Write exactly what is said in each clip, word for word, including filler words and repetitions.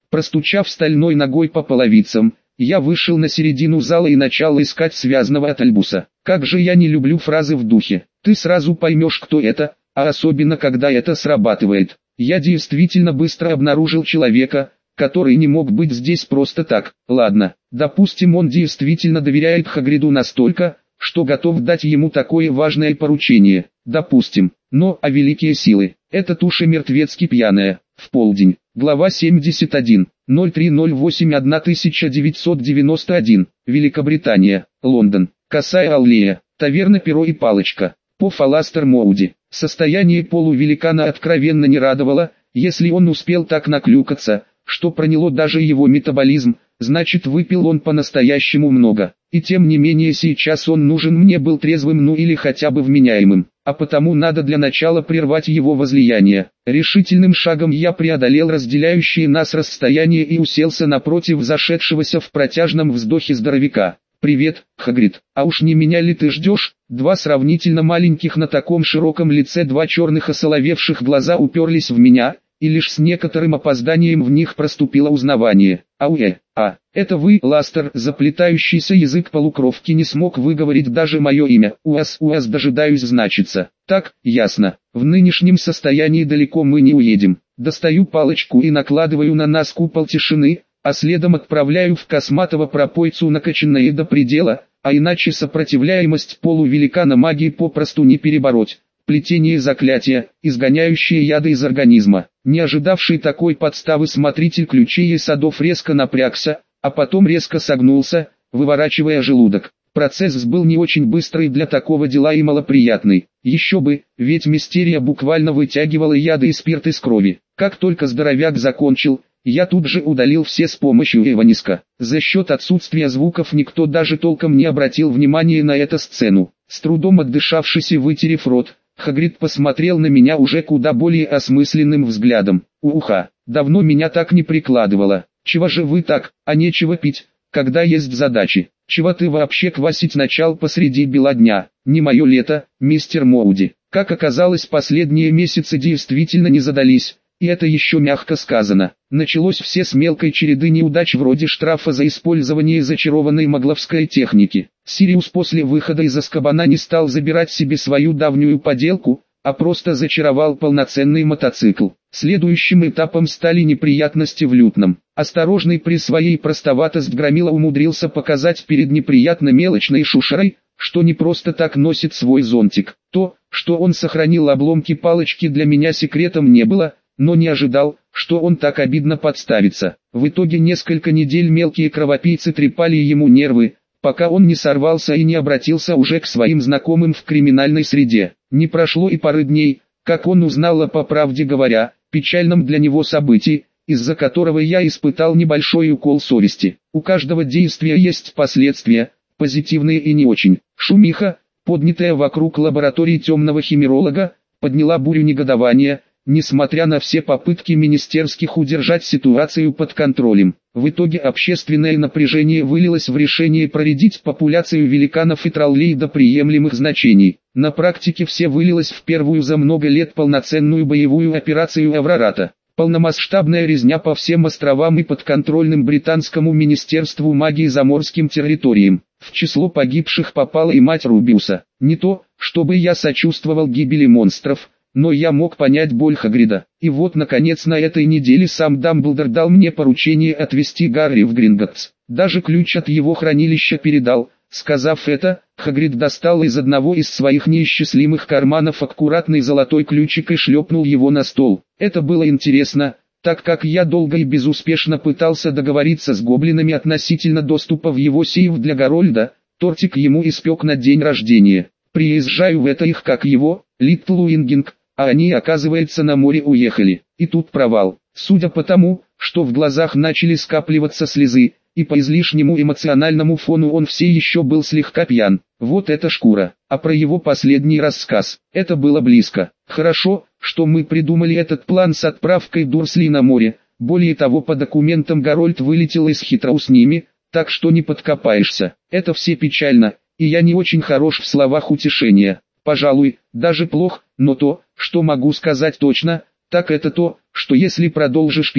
Простучав стальной ногой по половицам, я вышел на середину зала и начал искать связанного от Альбуса. Как же я не люблю фразы в духе «ты сразу поймешь, кто это», а особенно когда это срабатывает. Я действительно быстро обнаружил человека, который не мог быть здесь просто так. Ладно, допустим, он действительно доверяет Хагриду настолько, что готов дать ему такое важное поручение. Допустим. Но, а великие силы, эта туша мертвецки пьяная. В полдень. Глава семьдесят один. ноль три ноль восемь тысяча девятьсот девяносто один. Великобритания. Лондон. Косая аллея. Таверна «Перо и палочка». По Фаластер Моуди. Состояние полувеликана откровенно не радовало. Если он успел так наклюкаться, что проняло даже его метаболизм, значит выпил он по-настоящему много. И тем не менее сейчас он нужен мне был трезвым, ну или хотя бы вменяемым. А потому надо для начала прервать его возлияние. Решительным шагом я преодолел разделяющие нас расстояние и уселся напротив зашедшегося в протяжном вздохе здоровяка. «Привет, Хагрид, а уж не меня ли ты ждешь?» Два сравнительно маленьких на таком широком лице два черных осоловевших глаза уперлись в меня, и лишь с некоторым опозданием в них проступило узнавание. «Ауэ, а, это вы, Ластер?» Заплетающийся язык полукровки не смог выговорить даже мое имя. «Уаз, уаз, дожидаюсь» значится. Так, ясно. В нынешнем состоянии далеко мы не уедем. Достаю палочку и накладываю на нас купол тишины, а следом отправляю в косматого пропойцу накачанное до предела, а иначе сопротивляемость полувеликана магии попросту не перебороть. Плетение заклятия, изгоняющее яды из организма. Не ожидавший такой подставы смотритель ключей и садов резко напрягся, а потом резко согнулся, выворачивая желудок. Процесс был не очень быстрый для такого дела и малоприятный. Еще бы, ведь мистерия буквально вытягивала яды и спирт из крови. Как только здоровяк закончил, я тут же удалил все с помощью Эваниска. За счет отсутствия звуков никто даже толком не обратил внимания на эту сцену. С трудом отдышавшись и вытерев рот, Хагрид посмотрел на меня уже куда более осмысленным взглядом. «Уха, давно меня так не прикладывало. Чего же вы так, а нечего пить, когда есть задачи? Чего ты вообще квасить начал посреди бела дня? Не мое лето, мистер Моуди». Как оказалось, последние месяцы действительно не задались. И это еще мягко сказано. Началось все с мелкой череды неудач вроде штрафа за использование зачарованной магловской техники. Сириус после выхода из Азкабана не стал забирать себе свою давнюю поделку, а просто зачаровал полноценный мотоцикл. Следующим этапом стали неприятности в Лютном. Осторожный при своей простоватость Громила умудрился показать перед неприятно мелочной шушерой, что не просто так носит свой зонтик. То, что он сохранил обломки палочки, для меня секретом не было, но не ожидал, что он так обидно подставится. В итоге несколько недель мелкие кровопийцы трепали ему нервы, пока он не сорвался и не обратился уже к своим знакомым в криминальной среде. Не прошло и пары дней, как он узнал о, по правде говоря, печальном для него событии, из-за которого я испытал небольшой укол совести. У каждого действия есть последствия, позитивные и не очень. Шумиха, поднятая вокруг лаборатории темного химеролога, подняла бурю негодования, несмотря на все попытки министерских удержать ситуацию под контролем. В итоге общественное напряжение вылилось в решение проредить популяцию великанов и троллей до приемлемых значений. На практике все вылилось в первую за много лет полноценную боевую операцию Аврората. Полномасштабная резня по всем островам и подконтрольным британскому министерству магии заморским территориям. В число погибших попала и мать Рубиуса. Не то, чтобы я сочувствовал гибели монстров, но я мог понять боль Хагрида. И вот наконец на этой неделе сам Дамблдор дал мне поручение отвезти Гарри в Гринготтс. Даже ключ от его хранилища передал. Сказав это, Хагрид достал из одного из своих неисчислимых карманов аккуратный золотой ключик и шлепнул его на стол. Это было интересно, так как я долго и безуспешно пытался договориться с гоблинами относительно доступа в его сейф для Гарольда. Тортик ему испек на день рождения. Приезжаю в это их как его, Литл Уингинг, а они, оказывается, на море уехали. И тут провал. Судя по тому, что в глазах начали скапливаться слезы, и по излишнему эмоциональному фону он все еще был слегка пьян. Вот это шкура. А про его последний рассказ, это было близко. Хорошо, что мы придумали этот план с отправкой Дурсли на море. Более того, по документам Гарольд вылетел из Хитроу с ними, так что не подкопаешься. Это все печально, и я не очень хорош в словах утешения. Пожалуй, даже плохо, но то, что могу сказать точно, так это то, что если продолжишь пить,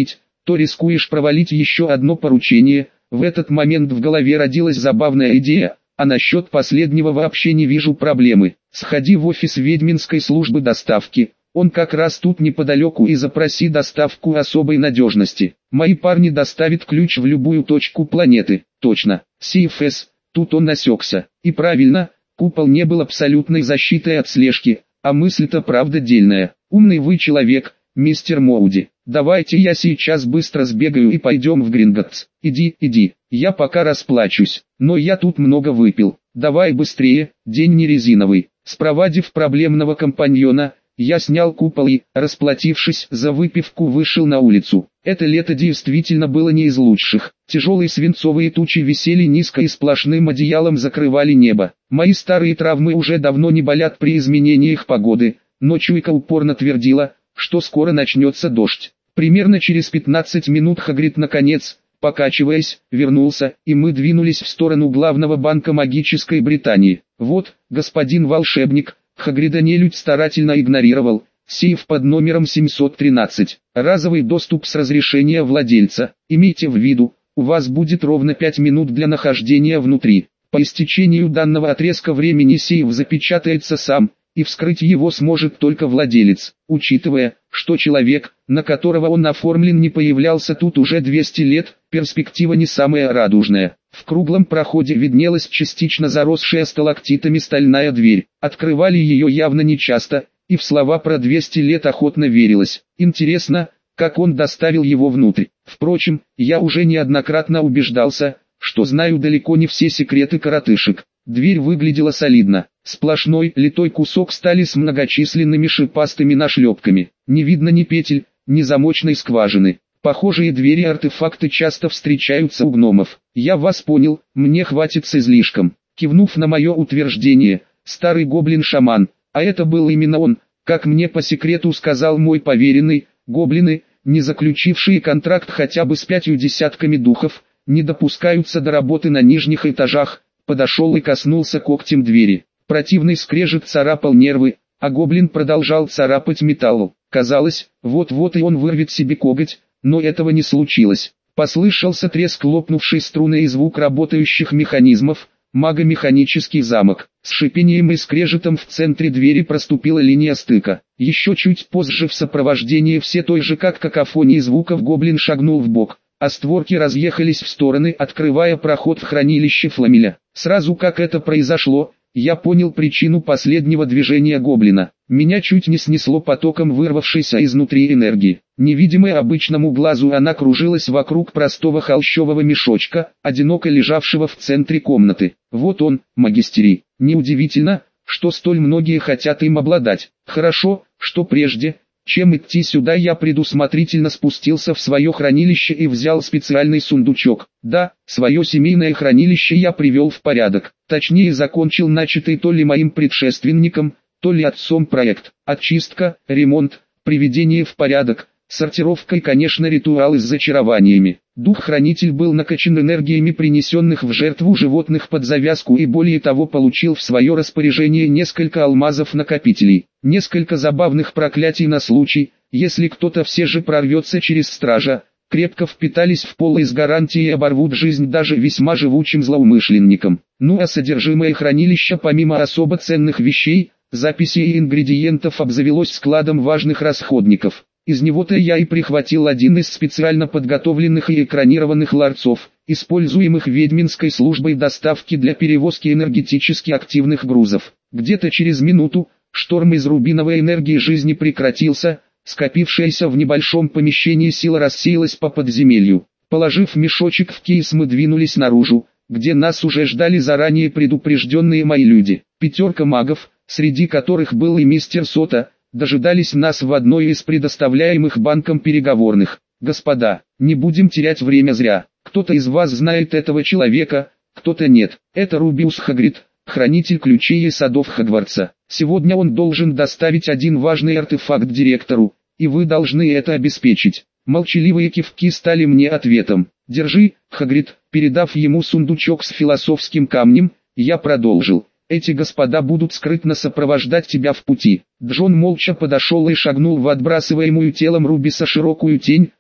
то рискуешь провалить еще одно поручение. В этот момент в голове родилась забавная идея, а насчет последнего вообще не вижу проблемы. Сходи в офис ведьминской службы доставки, он как раз тут неподалеку, и запроси доставку особой надежности. Мои парни доставят ключ в любую точку планеты. Точно, си эф эс, тут он насекся. И правильно, купол не был абсолютной защитой от слежки, а мысль-то правда дельная. Умный вы человек, мистер Моуди. Давайте я сейчас быстро сбегаю и пойдем в Гринготтс. Иди, иди, я пока расплачусь, но я тут много выпил. Давай быстрее, день не резиновый. Спровадив проблемного компаньона, я снял купол и, расплатившись за выпивку, вышел на улицу. Это лето действительно было не из лучших. Тяжелые свинцовые тучи висели низко и сплошным одеялом закрывали небо. Мои старые травмы уже давно не болят при изменениях погоды, но чуйка упорно твердила, что скоро начнется дождь. Примерно через пятнадцать минут Хагрид наконец, покачиваясь, вернулся, и мы двинулись в сторону главного банка магической Британии. Вот, господин волшебник, Хагрида нелюдь старательно игнорировал, сейф под номером семьсот тринадцать. Разовый доступ с разрешения владельца. Имейте в виду, у вас будет ровно пять минут для нахождения внутри. По истечению данного отрезка времени сейф запечатается сам, и вскрыть его сможет только владелец. Учитывая, что человек, на которого он оформлен, не появлялся тут уже двести лет, перспектива не самая радужная. В круглом проходе виднелась частично заросшая сталактитами стальная дверь. Открывали ее явно нечасто, и в слова про двести лет охотно верилось. Интересно, как он доставил его внутрь. Впрочем, я уже неоднократно убеждался, что знаю далеко не все секреты коротышек. Дверь выглядела солидно. Сплошной литой кусок стали с многочисленными шипастыми нашлепками. Не видно ни петель, ни замочной скважины. Похожие двери-артефакты часто встречаются у гномов. Я вас понял, мне хватит с излишком. Кивнув на мое утверждение, старый гоблин-шаман, а это был именно он, как мне по секрету сказал мой поверенный, гоблины, не заключившие контракт хотя бы с пятью десятками духов, не допускаются до работы на нижних этажах, подошел и коснулся когтем двери. Противный скрежет царапал нервы, а гоблин продолжал царапать металл. Казалось, вот-вот и он вырвет себе коготь, но этого не случилось. Послышался треск лопнувшей струны и звук работающих механизмов, магомеханический замок. С шипением и скрежетом в центре двери проступила линия стыка. Еще чуть позже в сопровождении все той же как какофонии звуков гоблин шагнул вбок, а створки разъехались в стороны, открывая проход в хранилище Фламеля. Сразу как это произошло, я понял причину последнего движения гоблина. Меня чуть не снесло потоком вырвавшейся изнутри энергии. Невидимая обычному глазу, она кружилась вокруг простого холщового мешочка, одиноко лежавшего в центре комнаты. Вот он, магистерий. Неудивительно, что столь многие хотят им обладать. Хорошо, что прежде, чем идти сюда, я предусмотрительно спустился в свое хранилище и взял специальный сундучок. Да, свое семейное хранилище я привел в порядок. Точнее, закончил начатый то ли моим предшественником, то ли отцом проект. Очистка, ремонт, приведение в порядок, сортировка и, конечно, ритуалы с зачарованиями. Дух-хранитель был накачан энергиями принесенных в жертву животных под завязку и более того получил в свое распоряжение несколько алмазов-накопителей. Несколько забавных проклятий на случай, если кто-то все же прорвется через стража, крепко впитались в пол и с гарантией оборвут жизнь даже весьма живучим злоумышленникам. Ну а содержимое хранилища помимо особо ценных вещей, записей и ингредиентов обзавелось складом важных расходников. Из него-то я и прихватил один из специально подготовленных и экранированных ларцов, используемых ведьминской службой доставки для перевозки энергетически активных грузов. Где-то через минуту, шторм из рубиновой энергии жизни прекратился, скопившаяся в небольшом помещении сила рассеялась по подземелью. Положив мешочек в кейс, мы двинулись наружу, где нас уже ждали заранее предупрежденные мои люди. Пятерка магов, среди которых был и мистер Сота, дожидались нас в одной из предоставляемых банком переговорных. Господа, не будем терять время зря. Кто-то из вас знает этого человека, кто-то нет. Это Рубиус Хагрид, хранитель ключей и садов Хогвартса. Сегодня он должен доставить один важный артефакт директору, и вы должны это обеспечить. Молчаливые кивки стали мне ответом. Держи, Хагрид. Передав ему сундучок с философским камнем, я продолжил. Эти господа будут скрытно сопровождать тебя в пути. Джон молча подошел и шагнул в отбрасываемую телом Рубиса широкую тень,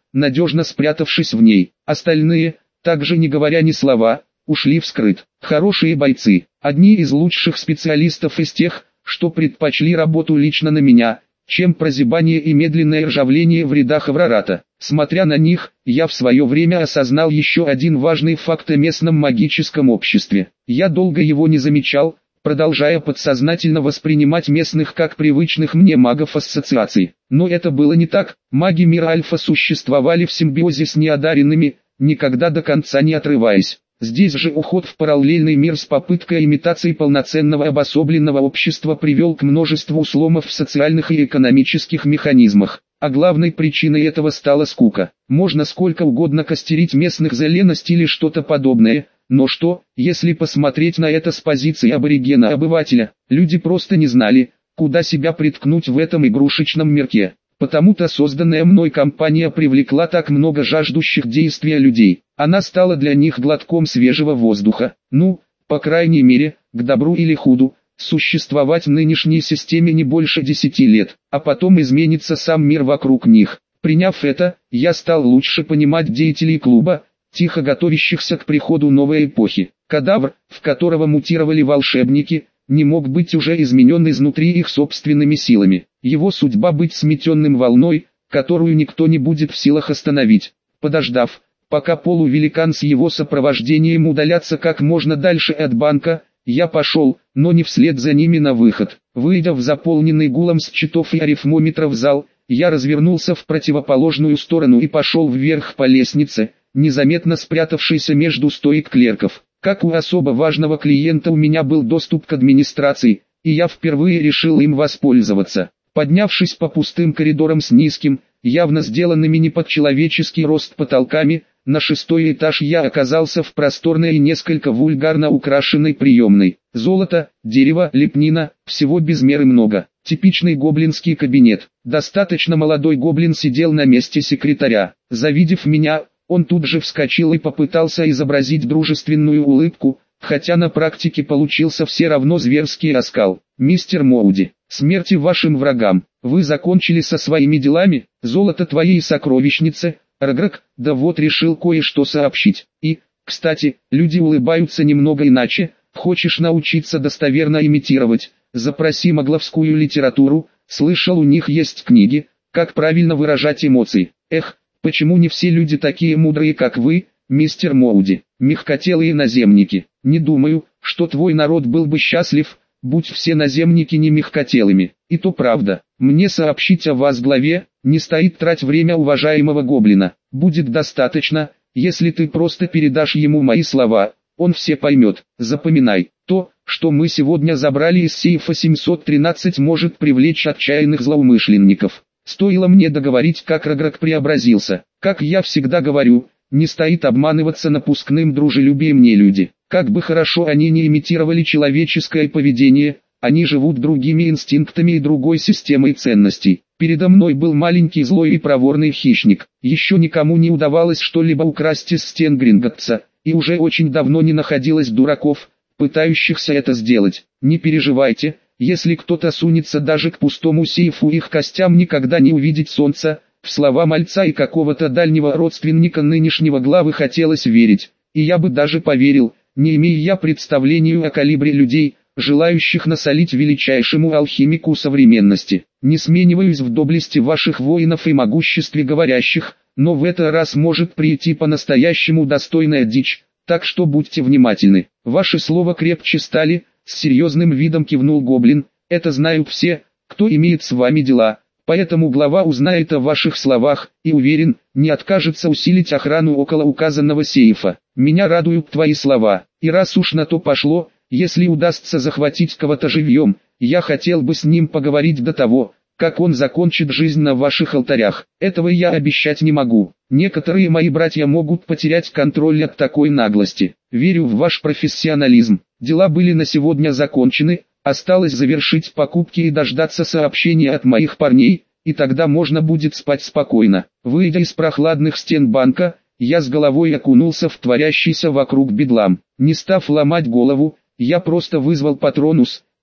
надежно спрятавшись в ней. Остальные, также не говоря ни слова, ушли вскрыт. Хорошие бойцы, одни из лучших специалистов из тех, что предпочли работу лично на меня, чем прозябание и медленное ржавление в рядах Аврората. Смотря на них, я в свое время осознал еще один важный факт о местном магическом обществе. Я долго его не замечал, продолжая подсознательно воспринимать местных как привычных мне магов ассоциаций. Но это было не так. Маги мира Альфа существовали в симбиозе с неодаренными, никогда до конца не отрываясь. Здесь же уход в параллельный мир с попыткой имитации полноценного обособленного общества привел к множеству сломов в социальных и экономических механизмах. А главной причиной этого стала скука. Можно сколько угодно костерить местных за леность или что-то подобное, но что, если посмотреть на это с позиции аборигена-обывателя? Люди просто не знали, куда себя приткнуть в этом игрушечном мирке. Потому-то созданная мной компания привлекла так много жаждущих действия людей. Она стала для них глотком свежего воздуха. Ну, по крайней мере, к добру или худу, существовать в нынешней системе не больше десяти лет, а потом изменится сам мир вокруг них. Приняв это, я стал лучше понимать деятелей клуба, тихо готовящихся к приходу новой эпохи. Кадавр, в которого мутировали волшебники, не мог быть уже изменен изнутри их собственными силами. Его судьба быть сметенным волной, которую никто не будет в силах остановить. Подождав, пока полувеликан с его сопровождением удалятся как можно дальше от банка, я пошел, но не вслед за ними на выход. Выйдя в заполненный гулом счетов и арифмометров зал, я развернулся в противоположную сторону и пошел вверх по лестнице, незаметно спрятавшейся между стоек клерков. Как у особо важного клиента у меня был доступ к администрации, и я впервые решил им воспользоваться. Поднявшись по пустым коридорам с низким, явно сделанными не под человеческий рост потолками, на шестой этаж я оказался в просторной и несколько вульгарно украшенной приемной. Золото, дерево, лепнина, всего без меры много. Типичный гоблинский кабинет. Достаточно молодой гоблин сидел на месте секретаря. Завидев меня, он тут же вскочил и попытался изобразить дружественную улыбку, хотя на практике получился все равно зверский оскал. «Мистер Моуди, смерти вашим врагам, вы закончили со своими делами, золото твоей сокровищницы». Рграк, да вот решил кое-что сообщить. И, кстати, люди улыбаются немного иначе. Хочешь научиться достоверно имитировать, запроси магловскую литературу, слышал, у них есть книги, как правильно выражать эмоции. Эх, почему не все люди такие мудрые, как вы, мистер Моуди, мягкотелые наземники. Не думаю, что твой народ был бы счастлив, будь все наземники не мягкотелыми. И то правда. Мне сообщить о вас главе, не стоит трать время уважаемого гоблина. Будет достаточно, если ты просто передашь ему мои слова, он все поймет. Запоминай, то, что мы сегодня забрали из сейфа семьсот тринадцать, может привлечь отчаянных злоумышленников. Стоило мне договорить, как Рграк преобразился. Как я всегда говорю, не стоит обманываться напускным дружелюбием нелюди. Как бы хорошо они не имитировали человеческое поведение, они живут другими инстинктами и другой системой ценностей. Передо мной был маленький злой и проворный хищник. Еще никому не удавалось что-либо украсть из стен Гринготца, и уже очень давно не находилось дураков, пытающихся это сделать. Не переживайте, если кто-то сунется даже к пустому сейфу, их костям никогда не увидеть солнца. В слова мальца и какого-то дальнего родственника нынешнего главы хотелось верить, и я бы даже поверил, не имея я представления о калибре людей, желающих насолить величайшему алхимику современности. Не смениваюсь в доблести ваших воинов и могуществе говорящих, но в этот раз может прийти по-настоящему достойная дичь, так что будьте внимательны. Ваше слово крепче стали, с серьезным видом кивнул гоблин, это знают все, кто имеет с вами дела, поэтому глава узнает о ваших словах, и уверен, не откажется усилить охрану около указанного сейфа. Меня радуют твои слова, и раз уж на то пошло, если удастся захватить кого-то живьем, я хотел бы с ним поговорить до того, как он закончит жизнь на ваших алтарях. Этого я обещать не могу. Некоторые мои братья могут потерять контроль от такой наглости. Верю в ваш профессионализм. Дела были на сегодня закончены, осталось завершить покупки и дождаться сообщения от моих парней, и тогда можно будет спать спокойно. Выйдя из прохладных стен банка, я с головой окунулся в творящийся вокруг бедлам. Не став ломать голову, я просто вызвал патронус,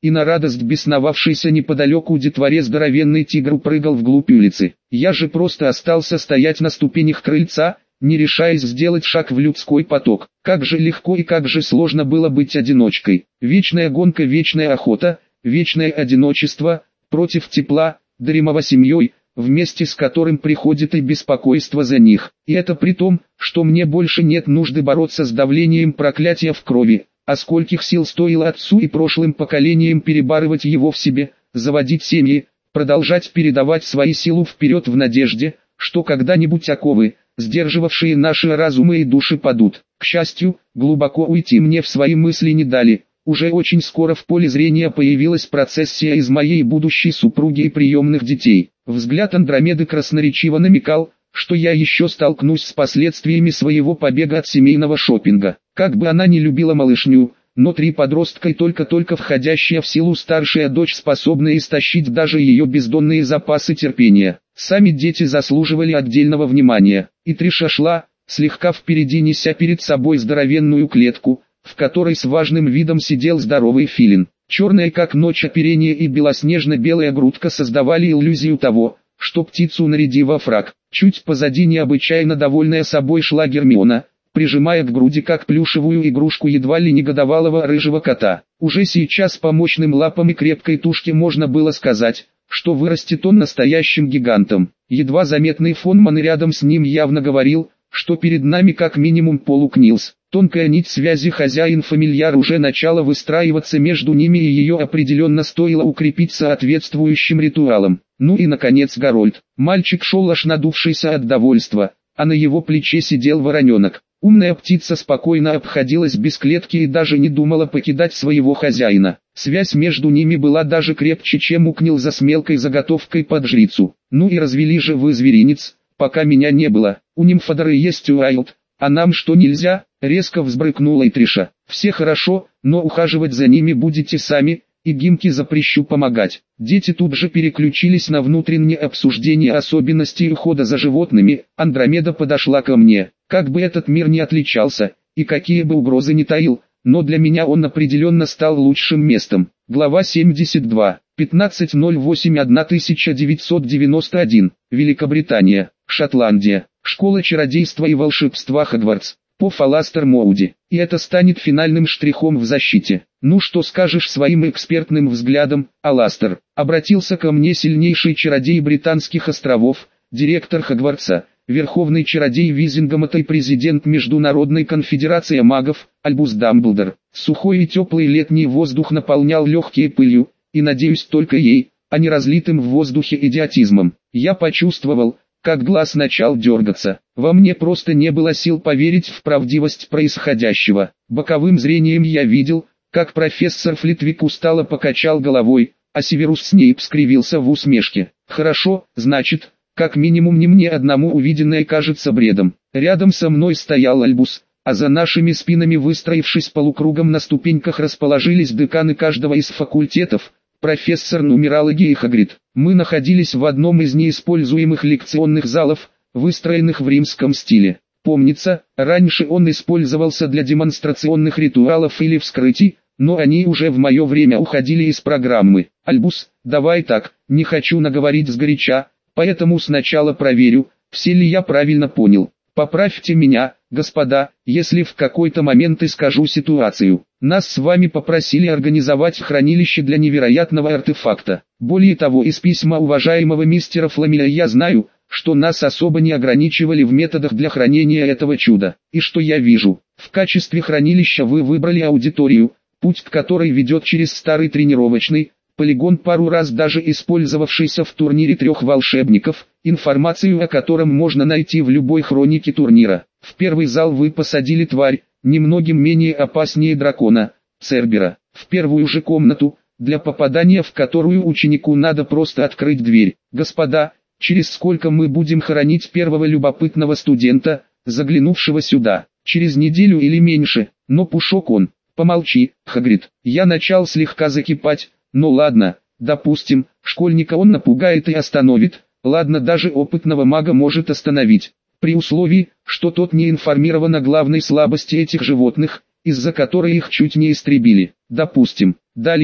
и на радость бесновавшийся неподалеку детворе здоровенный тигр прыгал вглубь улицы. Я же просто остался стоять на ступенях крыльца, не решаясь сделать шаг в людской поток. Как же легко и как же сложно было быть одиночкой. Вечная гонка, вечная охота, вечное одиночество, против тепла, даримого семьей, вместе с которым приходит и беспокойство за них. И это при том, что мне больше нет нужды бороться с давлением проклятия в крови. А скольких сил стоило отцу и прошлым поколениям перебарывать его в себе, заводить семьи, продолжать передавать свои силу вперед в надежде, что когда-нибудь оковы, сдерживавшие наши разумы и души, падут. К счастью, глубоко уйти мне в свои мысли не дали. Уже очень скоро в поле зрения появилась процессия из моей будущей супруги и приемных детей. Взгляд Андромеды красноречиво намекал, что я еще столкнусь с последствиями своего побега от семейного шопинга. Как бы она ни любила малышню, но три подростка и только-только входящая в силу старшая дочь способны истощить даже ее бездонные запасы терпения. Сами дети заслуживали отдельного внимания. И Триша шла, слегка впереди, неся перед собой здоровенную клетку, в которой с важным видом сидел здоровый филин. Черное как ночь оперение и белоснежно-белая грудка создавали иллюзию того, что птицу наряди во фрак. Чуть позади необычайно довольная собой шла Гермиона, прижимая к груди как плюшевую игрушку едва ли не годовалого рыжего кота. Уже сейчас по мощным лапам и крепкой тушке можно было сказать, что вырастет он настоящим гигантом. Едва заметный фонман рядом с ним явно говорил, что перед нами как минимум полукнилс. Тонкая нить связи хозяин-фамильяр уже начала выстраиваться между ними, и ее определенно стоило укрепить соответствующим ритуалом. Ну и наконец Гарольд. Мальчик шел аж надувшийся от довольства, а на его плече сидел вороненок. Умная птица спокойно обходилась без клетки и даже не думала покидать своего хозяина. Связь между ними была даже крепче, чем у Книлза с мелкой заготовкой под жрицу. Ну и развели же вы зверинец, пока меня не было. У нимфодоры есть Уайлд, а нам что нельзя? Резко взбрыкнула и Триша. Все хорошо, но ухаживать за ними будете сами, и Гимке запрещу помогать. Дети тут же переключились на внутреннее обсуждение особенностей ухода за животными. Андромеда подошла ко мне. Как бы этот мир ни отличался, и какие бы угрозы ни таил, но для меня он определенно стал лучшим местом. Глава семьдесят два. пятнадцатое ноль восемь тысяча девятьсот девяносто один. Великобритания, Шотландия. Школа чародейства и волшебства Хогвартс. По Аластер Моуди. И это станет финальным штрихом в защите. Ну что скажешь своим экспертным взглядом, Аластер? Обратился ко мне сильнейший чародей Британских островов, директор Хогвартса, верховный чародей Визингомота и президент Международной конфедерации магов, Альбус Дамблдор. Сухой и теплый летний воздух наполнял легкие пылью, и надеюсь только ей, а не разлитым в воздухе идиотизмом. Я почувствовал, как глаз начал дергаться. Во мне просто не было сил поверить в правдивость происходящего. Боковым зрением я видел, как профессор Флитвик устало покачал головой, а Северус Снейп скривился в усмешке. Хорошо, значит, как минимум не мне одному увиденное кажется бредом. Рядом со мной стоял Альбус, а за нашими спинами, выстроившись полукругом на ступеньках, расположились деканы каждого из факультетов, профессор нумерологии Хагрид. Мы находились в одном из неиспользуемых лекционных залов, выстроенных в римском стиле. Помнится, раньше он использовался для демонстрационных ритуалов или вскрытий, но они уже в мое время уходили из программы. Альбус, давай так, не хочу наговорить сгоряча, поэтому сначала проверю, все ли я правильно понял. Поправьте меня, господа, если в какой-то момент искажу ситуацию. Нас с вами попросили организовать хранилище для невероятного артефакта. Более того, из письма уважаемого мистера Фламеля я знаю, что нас особо не ограничивали в методах для хранения этого чуда. И что я вижу? В качестве хранилища вы выбрали аудиторию, путь к которой ведет через старый тренировочный полигон, пару раз даже использовавшийся в турнире трех волшебников, информацию о котором можно найти в любой хронике турнира. В первый зал вы посадили тварь, немногим менее опаснее дракона, Цербера. В первую же комнату, для попадания в которую ученику надо просто открыть дверь. Господа, через сколько мы будем хоронить первого любопытного студента, заглянувшего сюда? Через неделю или меньше? Но Пушок он. Помолчи, Хагрид. Я начал слегка закипать. Ну ладно, допустим, школьника он напугает и остановит, ладно, даже опытного мага может остановить, при условии, что тот не информирован о главной слабости этих животных, из-за которой их чуть не истребили. Допустим. Далее,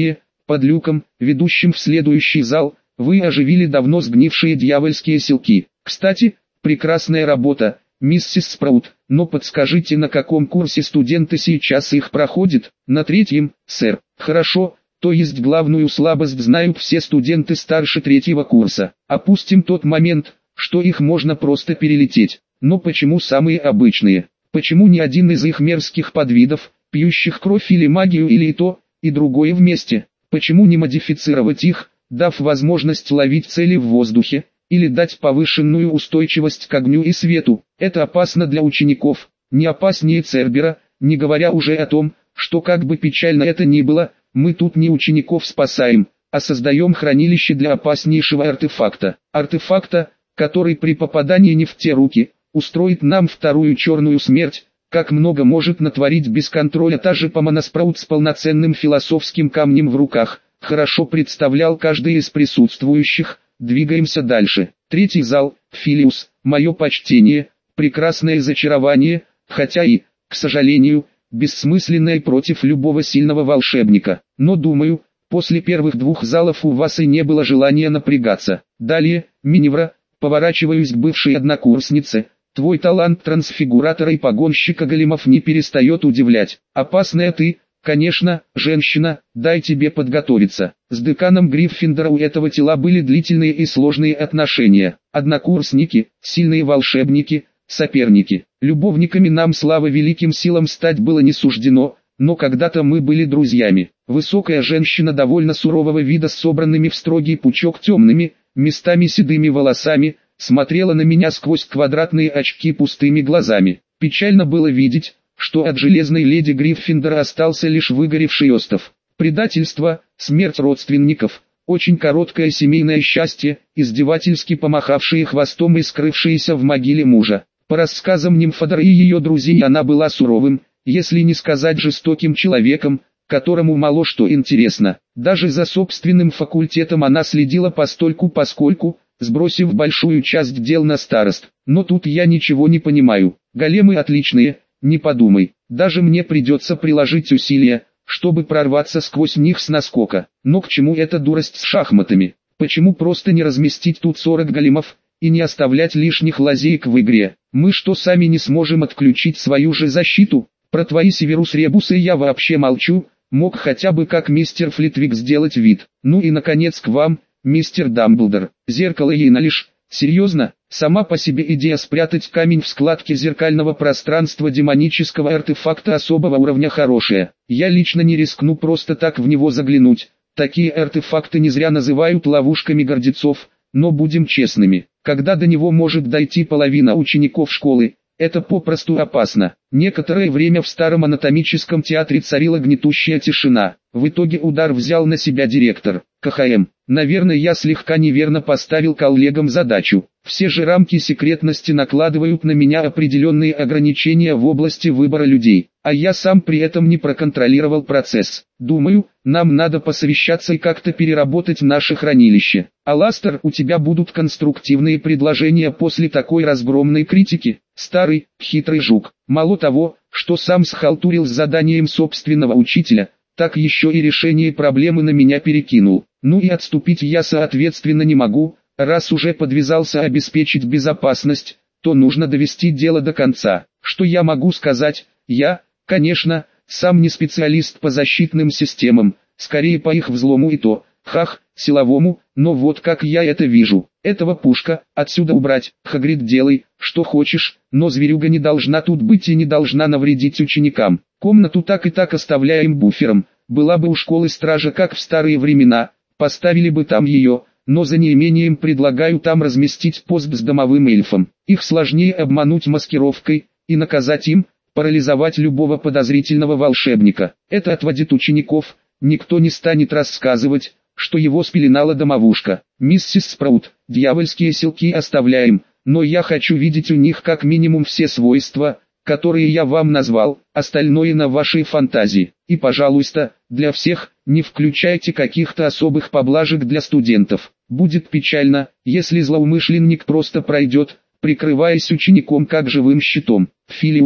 Под люком, ведущим в следующий зал, вы оживили давно сгнившие дьявольские селки. Кстати, прекрасная работа, миссис Спраут, но подскажите, на каком курсе студенты сейчас их проходят? На третьем, сэр. Хорошо, то есть главную слабость знают все студенты старше третьего курса. Опустим тот момент, что их можно просто перелететь. Но почему самые обычные? Почему ни один из их мерзких подвидов, пьющих кровь или магию или и то, и другое вместе? Почему не модифицировать их, дав возможность ловить цели в воздухе, или дать повышенную устойчивость к огню и свету? Это опасно для учеников, не опаснее Цербера, не говоря уже о том, что как бы печально это ни было, мы тут не учеников спасаем, а создаем хранилище для опаснейшего артефакта. Артефакта, который при попадании не в те руки, устроит нам вторую черную смерть. Как много может натворить без контроля та же Помоноспраут с полноценным философским камнем в руках, хорошо представлял каждый из присутствующих. Двигаемся дальше. Третий зал, Филиус, мое почтение, прекрасное зачарование, хотя и, к сожалению, бессмысленное против любого сильного волшебника. Но думаю, после первых двух залов у вас и не было желания напрягаться. Далее, Миневра, поворачиваюсь к бывшей однокурснице. Твой талант трансфигуратора и погонщика големов не перестает удивлять. Опасная ты, конечно, женщина, дай тебе подготовиться. С деканом Гриффиндора у этого тела были длительные и сложные отношения. Однокурсники, сильные волшебники, соперники. Любовниками нам, слава великим силам, стать было не суждено, но когда-то мы были друзьями. Высокая женщина довольно сурового вида с собранными в строгий пучок темными, местами седыми волосами, смотрела на меня сквозь квадратные очки пустыми глазами. Печально было видеть, что от железной леди Гриффиндора остался лишь выгоревший остов. Предательство, смерть родственников, очень короткое семейное счастье, издевательски помахавшие хвостом и скрывшиеся в могиле мужа. По рассказам Нимфодора и ее друзей она была суровым, если не сказать жестоким человеком, которому мало что интересно. Даже за собственным факультетом она следила постольку-поскольку, сбросив большую часть дел на старост. Но тут я ничего не понимаю. Големы отличные, не подумай. Даже мне придется приложить усилия, чтобы прорваться сквозь них с наскока. Но к чему эта дурость с шахматами? Почему просто не разместить тут сорок големов, и не оставлять лишних лазеек в игре? Мы что, сами не сможем отключить свою же защиту? Про твои Северус Ребусы я вообще молчу, мог хотя бы как мистер Флитвик сделать вид. Ну и наконец к вам, мистер Дамблдор. Зеркало Ейна лишь, серьезно, сама по себе идея спрятать камень в складке зеркального пространства демонического артефакта особого уровня хорошая. Я лично не рискну просто так в него заглянуть. Такие артефакты не зря называют ловушками гордецов, но будем честными, когда до него может дойти половина учеников школы, это попросту опасно. Некоторое время в старом анатомическом театре царила гнетущая тишина. В итоге удар взял на себя директор. КХМ. Наверное, я слегка неверно поставил коллегам задачу. Все же рамки секретности накладывают на меня определенные ограничения в области выбора людей, а я сам при этом не проконтролировал процесс. Думаю, нам надо посовещаться и как-то переработать наше хранилище. Аластер, у тебя будут конструктивные предложения после такой разгромной критики? Старый, хитрый жук. Мало того, что сам схалтурил с заданием собственного учителя, так еще и решение проблемы на меня перекинул. Ну и отступить я соответственно не могу, раз уже подвязался обеспечить безопасность, то нужно довести дело до конца. Что я могу сказать? Я, конечно, сам не специалист по защитным системам, скорее по их взлому и то, хах, силовому, но вот как я это вижу. Этого пушка, отсюда убрать, Хагрид, делай, что хочешь, но зверюга не должна тут быть и не должна навредить ученикам. Комнату так и так оставляем буфером, была бы у школы стража как в старые времена, поставили бы там ее, но за неимением предлагаю там разместить пост с домовым эльфом. Их сложнее обмануть маскировкой, и наказать им, парализовать любого подозрительного волшебника. Это отводит учеников, никто не станет рассказывать, что его спеленала домовушка. Миссис Спраут, дьявольские селки оставляем, но я хочу видеть у них как минимум все свойства, которые я вам назвал, остальное на вашей фантазии. И пожалуйста, для всех, не включайте каких-то особых поблажек для студентов. Будет печально, если злоумышленник просто пройдет, прикрываясь учеником как живым щитом. Филиус,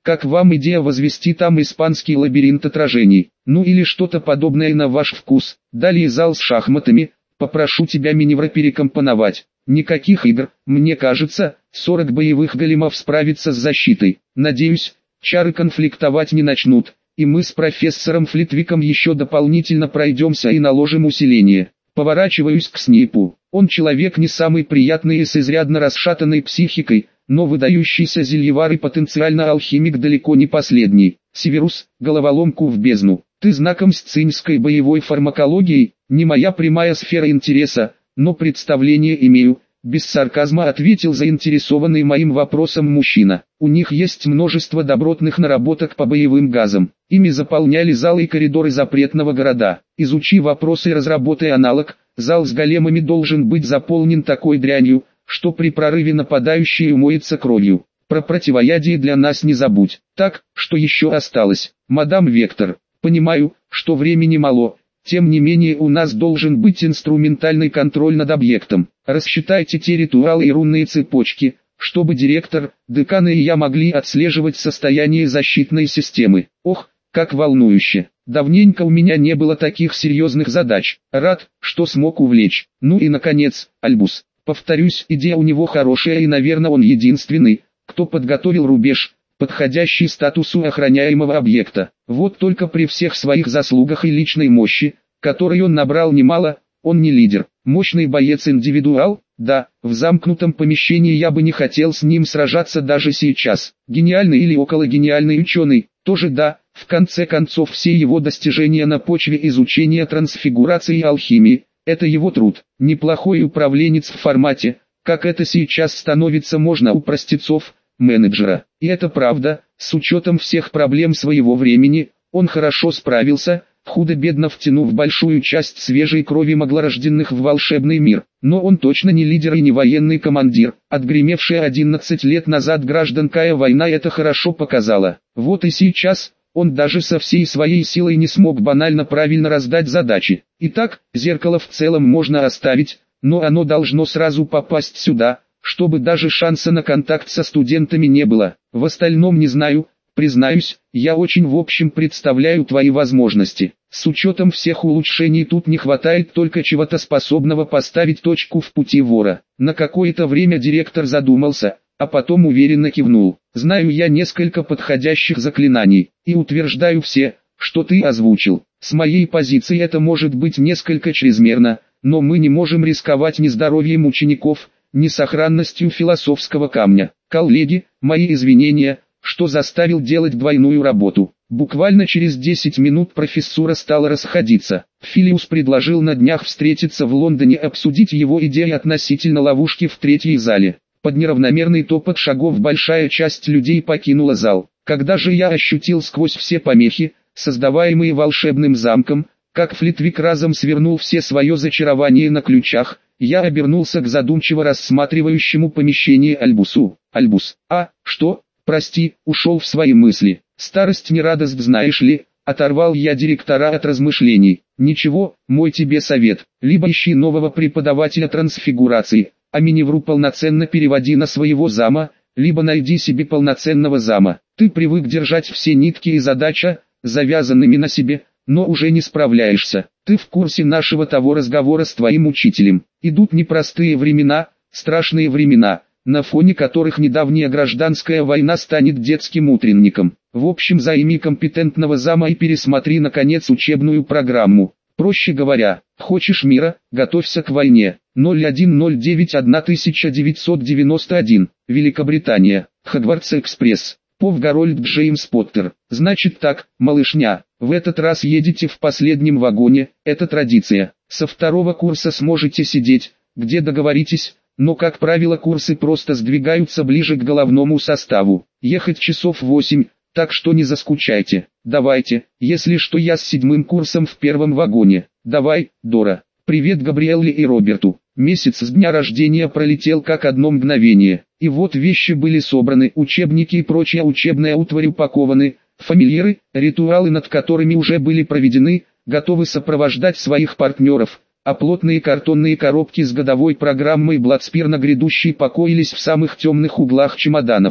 Как вам идея возвести там испанский лабиринт отражений? Ну или что-то подобное на ваш вкус. Далее зал с шахматами. Попрошу тебя маневры перекомпоновать. Никаких игр, мне кажется, сорок боевых големов справятся с защитой. Надеюсь, чары конфликтовать не начнут, и мы с профессором Флитвиком еще дополнительно пройдемся и наложим усиление. Поворачиваюсь к Снейпу. Он человек не самый приятный и с изрядно расшатанной психикой, но выдающийся зельевар и потенциально алхимик далеко не последний. Северус, головоломку в бездну. Ты знаком с цинской боевой фармакологией, не моя прямая сфера интереса, но представление имею, без сарказма ответил заинтересованный моим вопросом мужчина. У них есть множество добротных наработок по боевым газам. Ими заполняли залы и коридоры запретного города. Изучи вопрос и разработай аналог. Зал с големами должен быть заполнен такой дрянью, что при прорыве нападающий умоется кровью. Про противоядие для нас не забудь. Так, что еще осталось? Мадам Вектор, понимаю, что времени мало. Тем не менее у нас должен быть инструментальный контроль над объектом. Рассчитайте те ритуалы и рунные цепочки, чтобы директор, деканы и я могли отслеживать состояние защитной системы. Ох, как волнующе. Давненько у меня не было таких серьезных задач. Рад, что смог увлечь. Ну и наконец, Альбус. Повторюсь, идея у него хорошая и наверное он единственный, кто подготовил рубеж, подходящий статусу охраняемого объекта. Вот только при всех своих заслугах и личной мощи, которой он набрал немало, он не лидер. Мощный боец-индивидуал? Да, в замкнутом помещении я бы не хотел с ним сражаться даже сейчас. Гениальный или окологениальный ученый? Тоже да, в конце концов все его достижения на почве изучения трансфигурации и алхимии. Это его труд. Неплохой управленец в формате, как это сейчас становится можно у простецов, менеджера. И это правда, с учетом всех проблем своего времени, он хорошо справился, худо-бедно втянув большую часть свежей крови маглорожденных в волшебный мир. Но он точно не лидер и не военный командир. Отгремевшая одиннадцать лет назад гражданская война это хорошо показала. Вот и сейчас, он даже со всей своей силой не смог банально правильно раздать задачи. Итак, зеркало в целом можно оставить, но оно должно сразу попасть сюда, чтобы даже шанса на контакт со студентами не было. В остальном не знаю, признаюсь, я очень в общем представляю твои возможности. С учетом всех улучшений тут не хватает только чего-то способного поставить точку в пути вора. На какое-то время директор задумался, а потом уверенно кивнул. Знаю я несколько подходящих заклинаний, и утверждаю все, что ты озвучил. С моей позиции это может быть несколько чрезмерно, но мы не можем рисковать ни здоровьем учеников, ни сохранностью философского камня. Коллеги, мои извинения, что заставил делать двойную работу. Буквально через десять минут профессура стала расходиться. Филиус предложил на днях встретиться в Лондоне и обсудить его идеи относительно ловушки в третьей зале. Под неравномерный топот шагов большая часть людей покинула зал. Когда же я ощутил сквозь все помехи, создаваемые волшебным замком, как Флитвик разом свернул все свое зачарование на ключах, я обернулся к задумчиво рассматривающему помещение Альбусу. Альбус, а, что? Прости, ушел в свои мысли. Старость не радость, знаешь ли, оторвал я директора от размышлений. Ничего, мой тебе совет, либо ищи нового преподавателя трансфигурации, а маневру полноценно переводи на своего зама, либо найди себе полноценного зама. Ты привык держать все нитки и задача, завязанными на себе, но уже не справляешься. Ты в курсе нашего того разговора с твоим учителем. Идут непростые времена, страшные времена, на фоне которых недавняя гражданская война станет детским утренником. В общем, займи компетентного зама и пересмотри наконец учебную программу. Проще говоря, хочешь мира, готовься к войне. ноль один ноль девять тысяча девятьсот девяносто один, Великобритания, Хогвартс-экспресс, Повгарольд Джеймс Поттер. Значит так, малышня, в этот раз едете в последнем вагоне, это традиция. Со второго курса сможете сидеть, где договоритесь, но как правило курсы просто сдвигаются ближе к головному составу. Ехать часов восемь, так что не заскучайте. Давайте, если что, я с седьмым курсом в первом вагоне. Давай, Дора. Привет Габриэлле и Роберту. Месяц с дня рождения пролетел как одно мгновение. И вот вещи были собраны, учебники и прочая учебная утварь упакованы, фамильяры, ритуалы над которыми уже были проведены, готовы сопровождать своих партнеров, а плотные картонные коробки с годовой программой Бладспир на грядущий покоились в самых темных углах чемоданов.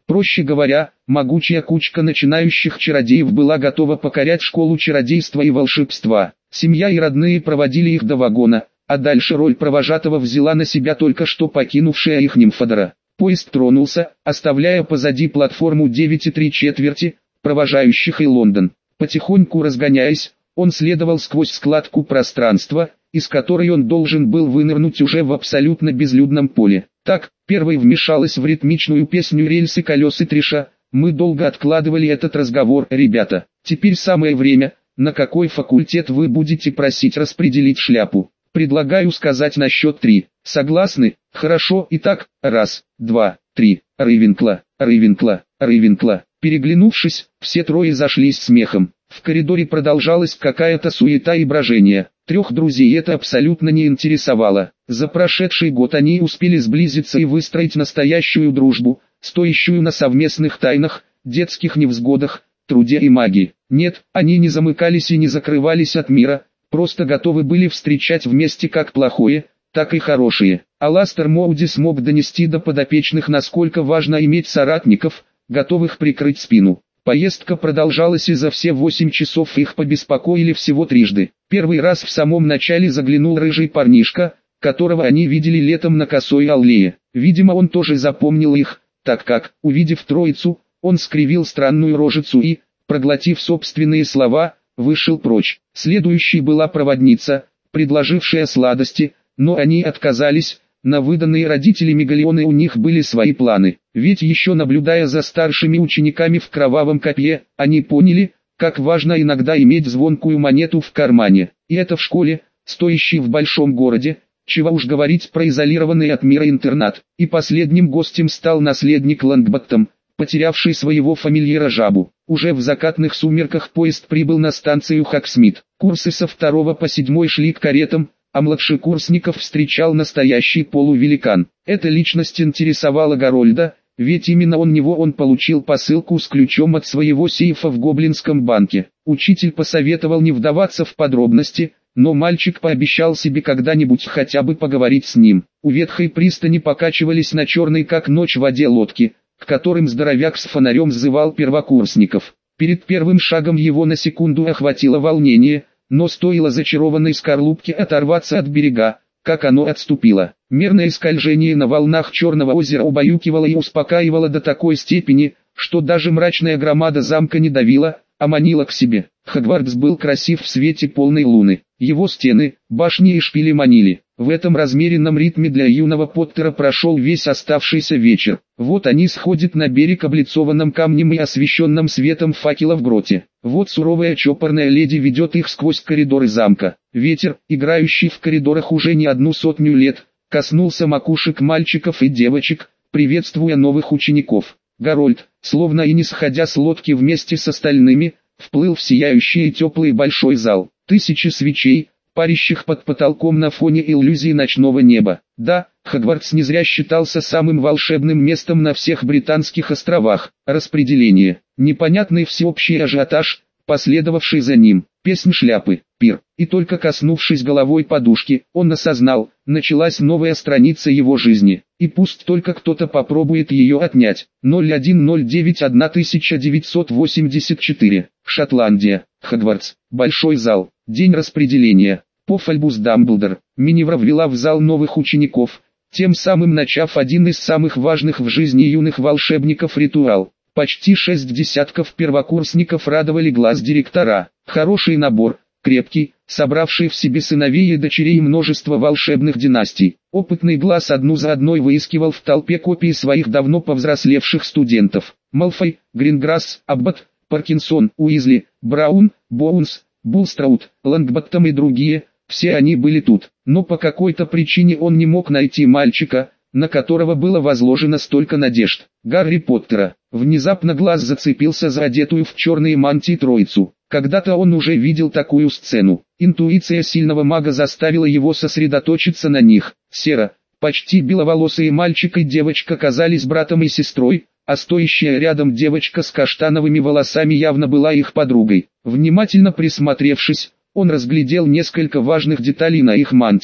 Проще говоря, могучая кучка начинающих чародеев была готова покорять школу чародейства и волшебства. Семья и родные проводили их до вагона, а дальше роль провожатого взяла на себя только что покинувшая их нимфодора. Поезд тронулся, оставляя позади платформу девять и три четверти, провожающих и Лондон. Потихоньку разгоняясь, он следовал сквозь складку пространства, из которой он должен был вынырнуть уже в абсолютно безлюдном поле. Так, первой вмешалась в ритмичную песню рельсы колесы Триша. Мы долго откладывали этот разговор, ребята. Теперь самое время. На какой факультет вы будете просить распределить шляпу? Предлагаю сказать на счет три. Согласны? Хорошо. Итак, раз, два, три. Рейвенкла, Рейвенкла, Рейвенкла. Переглянувшись, все трое зашлись смехом. В коридоре продолжалась какая-то суета и брожение. Трех друзей это абсолютно не интересовало. За прошедший год они успели сблизиться и выстроить настоящую дружбу, стоящую на совместных тайнах, детских невзгодах, труде и магии. Нет, они не замыкались и не закрывались от мира, просто готовы были встречать вместе как плохое, так и хорошее. Аластер Моуди смог донести до подопечных, насколько важно иметь соратников, готовых прикрыть спину. Поездка продолжалась, и за все восемь часов их побеспокоили всего трижды. Первый раз в самом начале заглянул рыжий парнишка, которого они видели летом на Косой аллее. Видимо, он тоже запомнил их, так как, увидев троицу, он скривил странную рожицу и, проглотив собственные слова, вышел прочь. Следующей была проводница, предложившая сладости, но они отказались. На выданные родителями галеоны у них были свои планы. Ведь еще наблюдая за старшими учениками в кровавом копье, они поняли, как важно иногда иметь звонкую монету в кармане. И это в школе, стоящей в большом городе, чего уж говорить про изолированный от мира интернат. И последним гостем стал наследник Лонгботтом, потерявший своего фамильяра Жабу. Уже в закатных сумерках поезд прибыл на станцию Хоксмит. Курсы со второго по седьмой шли к каретам, а младшекурсников встречал настоящий полувеликан. Эта личность интересовала Гарольда, ведь именно он него он получил посылку с ключом от своего сейфа в Гоблинском банке. Учитель посоветовал не вдаваться в подробности, но мальчик пообещал себе когда-нибудь хотя бы поговорить с ним. У ветхой пристани покачивались на черной как ночь воде лодки, к которым здоровяк с фонарем сзывал первокурсников. Перед первым шагом его на секунду охватило волнение, но стоило зачарованной скорлупке оторваться от берега, как оно отступило. Мерное скольжение на волнах Черного озера убаюкивало и успокаивало до такой степени, что даже мрачная громада замка не давила, а манила к себе. Хогвартс был красив в свете полной луны. Его стены, башни и шпили манили. В этом размеренном ритме для юного Поттера прошел весь оставшийся вечер. Вот они сходят на берег, облицованным камнем и освещенным светом факела в гроте. Вот суровая чопорная леди ведет их сквозь коридоры замка. Ветер, играющий в коридорах уже не одну сотню лет, коснулся макушек мальчиков и девочек, приветствуя новых учеников. Гарольд, словно и не сходя с лодки вместе с остальными, вплыл в сияющий и теплый большой зал. Тысячи свечей, парящих под потолком на фоне иллюзий ночного неба. Да, Хогвартс не зря считался самым волшебным местом на всех британских островах. Распределение, непонятный всеобщий ажиотаж, последовавший за ним, песнь шляпы, пир. И только коснувшись головой подушки, он осознал, началась новая страница его жизни. И пусть только кто-то попробует ее отнять. ноль один ноль девять тысяча девятьсот восемьдесят четыре. Шотландия. Хогвартс. Большой зал. День распределения. Поф Альбус Дамблдор. Миневра ввела в зал новых учеников, тем самым начав один из самых важных в жизни юных волшебников ритуал. Почти шесть десятков первокурсников радовали глаз директора. Хороший набор, крепкий, собравший в себе сыновей и дочерей множество волшебных династий. Опытный глаз одну за одной выискивал в толпе копии своих давно повзрослевших студентов. Малфой, Гринграсс, Аббот, Паркинсон, Уизли, Браун, Боунс, Булстраут, Лонгботтом и другие, все они были тут. Но по какой-то причине он не мог найти мальчика, на которого было возложено столько надежд. Гарри Поттера. Внезапно глаз зацепился за одетую в черные мантии троицу. Когда-то он уже видел такую сцену. Интуиция сильного мага заставила его сосредоточиться на них. Серо, почти беловолосые мальчик и девочка казались братом и сестрой, а стоящая рядом девочка с каштановыми волосами явно была их подругой. Внимательно присмотревшись, он разглядел несколько важных деталей на их мантиях.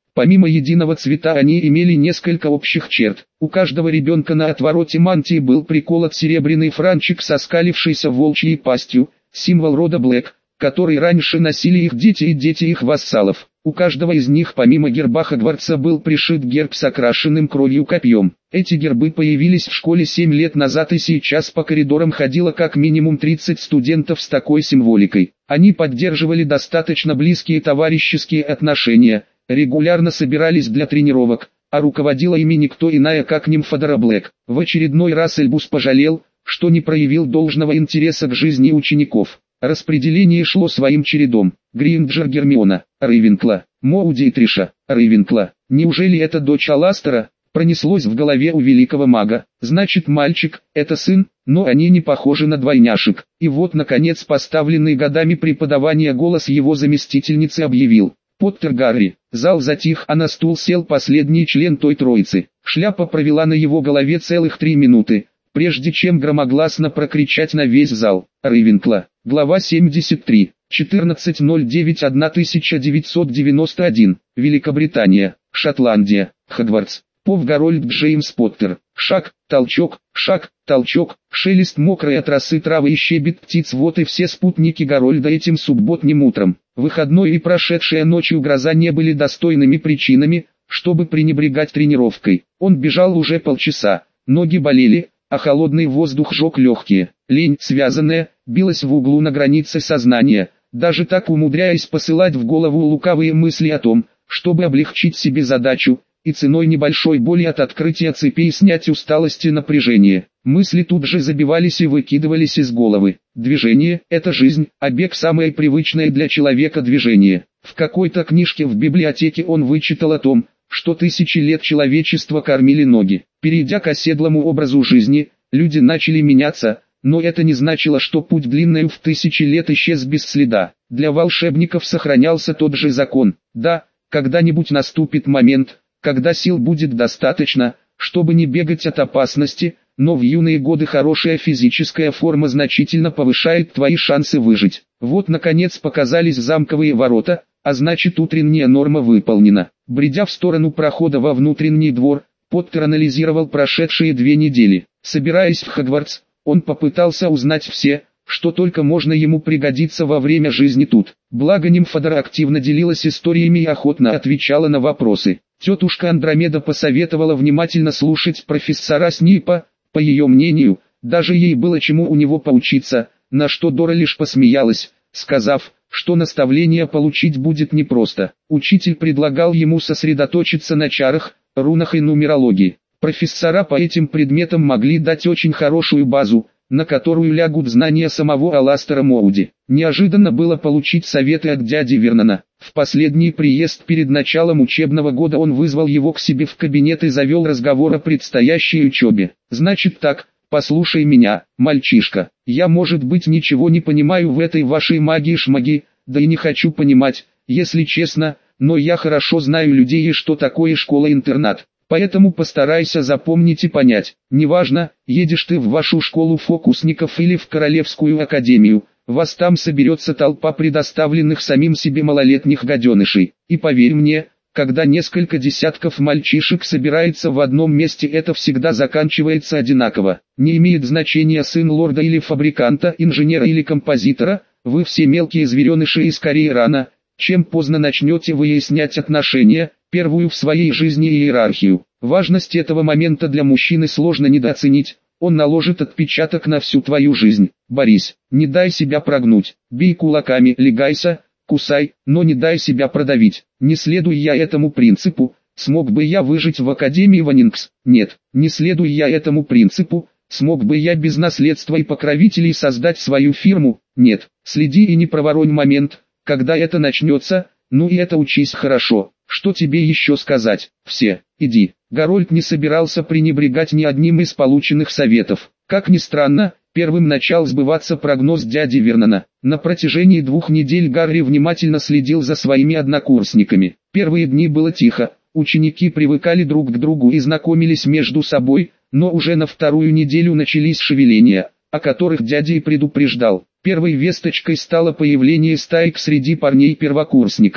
Помимо единого цвета они имели несколько общих черт. У каждого ребенка на отвороте мантии был приколот серебряный франчик со скалившейся волчьей пастью, символ рода Блэк, который раньше носили их дети и дети их вассалов. У каждого из них помимо герба Хогвартса был пришит герб с окрашенным кровью копьем. Эти гербы появились в школе семь лет назад, и сейчас по коридорам ходило как минимум тридцать студентов с такой символикой. Они поддерживали достаточно близкие товарищеские отношения, регулярно собирались для тренировок, а руководила ими никто иная как Нимфодора Блэк. В очередной раз Альбус пожалел, что не проявил должного интереса к жизни учеников. Распределение шло своим чередом. Гринджер Гермиона, Рейвенкла, Моуди и Триша, Рейвенкла. Неужели это дочь Аластера? Пронеслось в голове у великого мага. Значит, мальчик – это сын, но они не похожи на двойняшек. И вот наконец поставленный годами преподавания голос его заместительницы объявил: «Поттер Гарри». Зал затих, а на стул сел последний член той троицы. Шляпа провела на его голове целых три минуты, прежде чем громогласно прокричать на весь зал: «Рейвенкла». Глава семьдесят три. четырнадцатое ноль девятое тысяча девятьсот девяносто один. Великобритания, Шотландия, Хогвартс. Пов Гарольд Джеймс Поттер. Шаг, толчок, шаг, толчок, шелест мокрой от росы травы и щебет птиц. Вот и все спутники Гарольда этим субботним утром. Выходной и прошедшая ночью гроза не были достойными причинами, чтобы пренебрегать тренировкой. Он бежал уже полчаса, ноги болели, а холодный воздух жег легкие. Лень, связанная, билась в углу на границе сознания, даже так умудряясь посылать в голову лукавые мысли о том, чтобы облегчить себе задачу, и ценой небольшой боли от открытия цепей снять усталость и напряжение. Мысли тут же забивались и выкидывались из головы. Движение – это жизнь, а бег – самое привычное для человека движение. В какой-то книжке в библиотеке он вычитал о том, что тысячи лет человечество кормили ноги. Перейдя к оседлому образу жизни, люди начали меняться, но это не значило, что путь длинный в тысячи лет исчез без следа. Для волшебников сохранялся тот же закон. Да, когда-нибудь наступит момент, когда сил будет достаточно, чтобы не бегать от опасности, но в юные годы хорошая физическая форма значительно повышает твои шансы выжить. Вот наконец показались замковые ворота, а значит утренняя норма выполнена. Бредя в сторону прохода во внутренний двор, Поттер анализировал прошедшие две недели. Собираясь в Хогвартс, он попытался узнать все, что только можно ему пригодиться во время жизни тут. Благо Нимфодора активно делилась историями и охотно отвечала на вопросы. Тетушка Андромеда посоветовала внимательно слушать профессора Снейпа. По ее мнению, даже ей было чему у него поучиться, на что Дора лишь посмеялась, сказав, что наставление получить будет непросто. Учитель предлагал ему сосредоточиться на чарах, рунах и нумерологии. Профессора по этим предметам могли дать очень хорошую базу, на которую лягут знания самого Аластера Моуди. Неожиданно было получить советы от дяди Вернона. В последний приезд перед началом учебного года он вызвал его к себе в кабинет и завел разговор о предстоящей учебе. «Значит так, послушай меня, мальчишка, я, может быть, ничего не понимаю в этой вашей магии-шмаги, да и не хочу понимать, если честно, но я хорошо знаю людей и что такое школа-интернат. Поэтому постарайся запомнить и понять. Неважно, едешь ты в вашу школу фокусников или в Королевскую академию, вас там соберется толпа предоставленных самим себе малолетних гаденышей. И поверь мне, когда несколько десятков мальчишек собирается в одном месте, это всегда заканчивается одинаково. Не имеет значения, сын лорда или фабриканта, инженера или композитора, вы все мелкие звереныши и скорее рано, чем поздно начнете выяснять отношения, первую в своей жизни иерархию. Важность этого момента для мужчины сложно недооценить, он наложит отпечаток на всю твою жизнь. Борись, не дай себя прогнуть, бей кулаками, легайся, кусай, но не дай себя продавить. Не следуя я этому принципу, смог бы я выжить в Академии Ванингс? Нет, не следуя я этому принципу, смог бы я без наследства и покровителей создать свою фирму? Нет, следи и не проворонь момент, когда это начнется, ну и это учись хорошо. Что тебе еще сказать? Все, иди. Гарольд не собирался пренебрегать ни одним из полученных советов. Как ни странно, первым начал сбываться прогноз дяди Вернона. На протяжении двух недель Гарри внимательно следил за своими однокурсниками. Первые дни было тихо, ученики привыкали друг к другу и знакомились между собой, но уже на вторую неделю начались шевеления, о которых дядя и предупреждал. Первой весточкой стало появление стаек среди парней-первокурсников.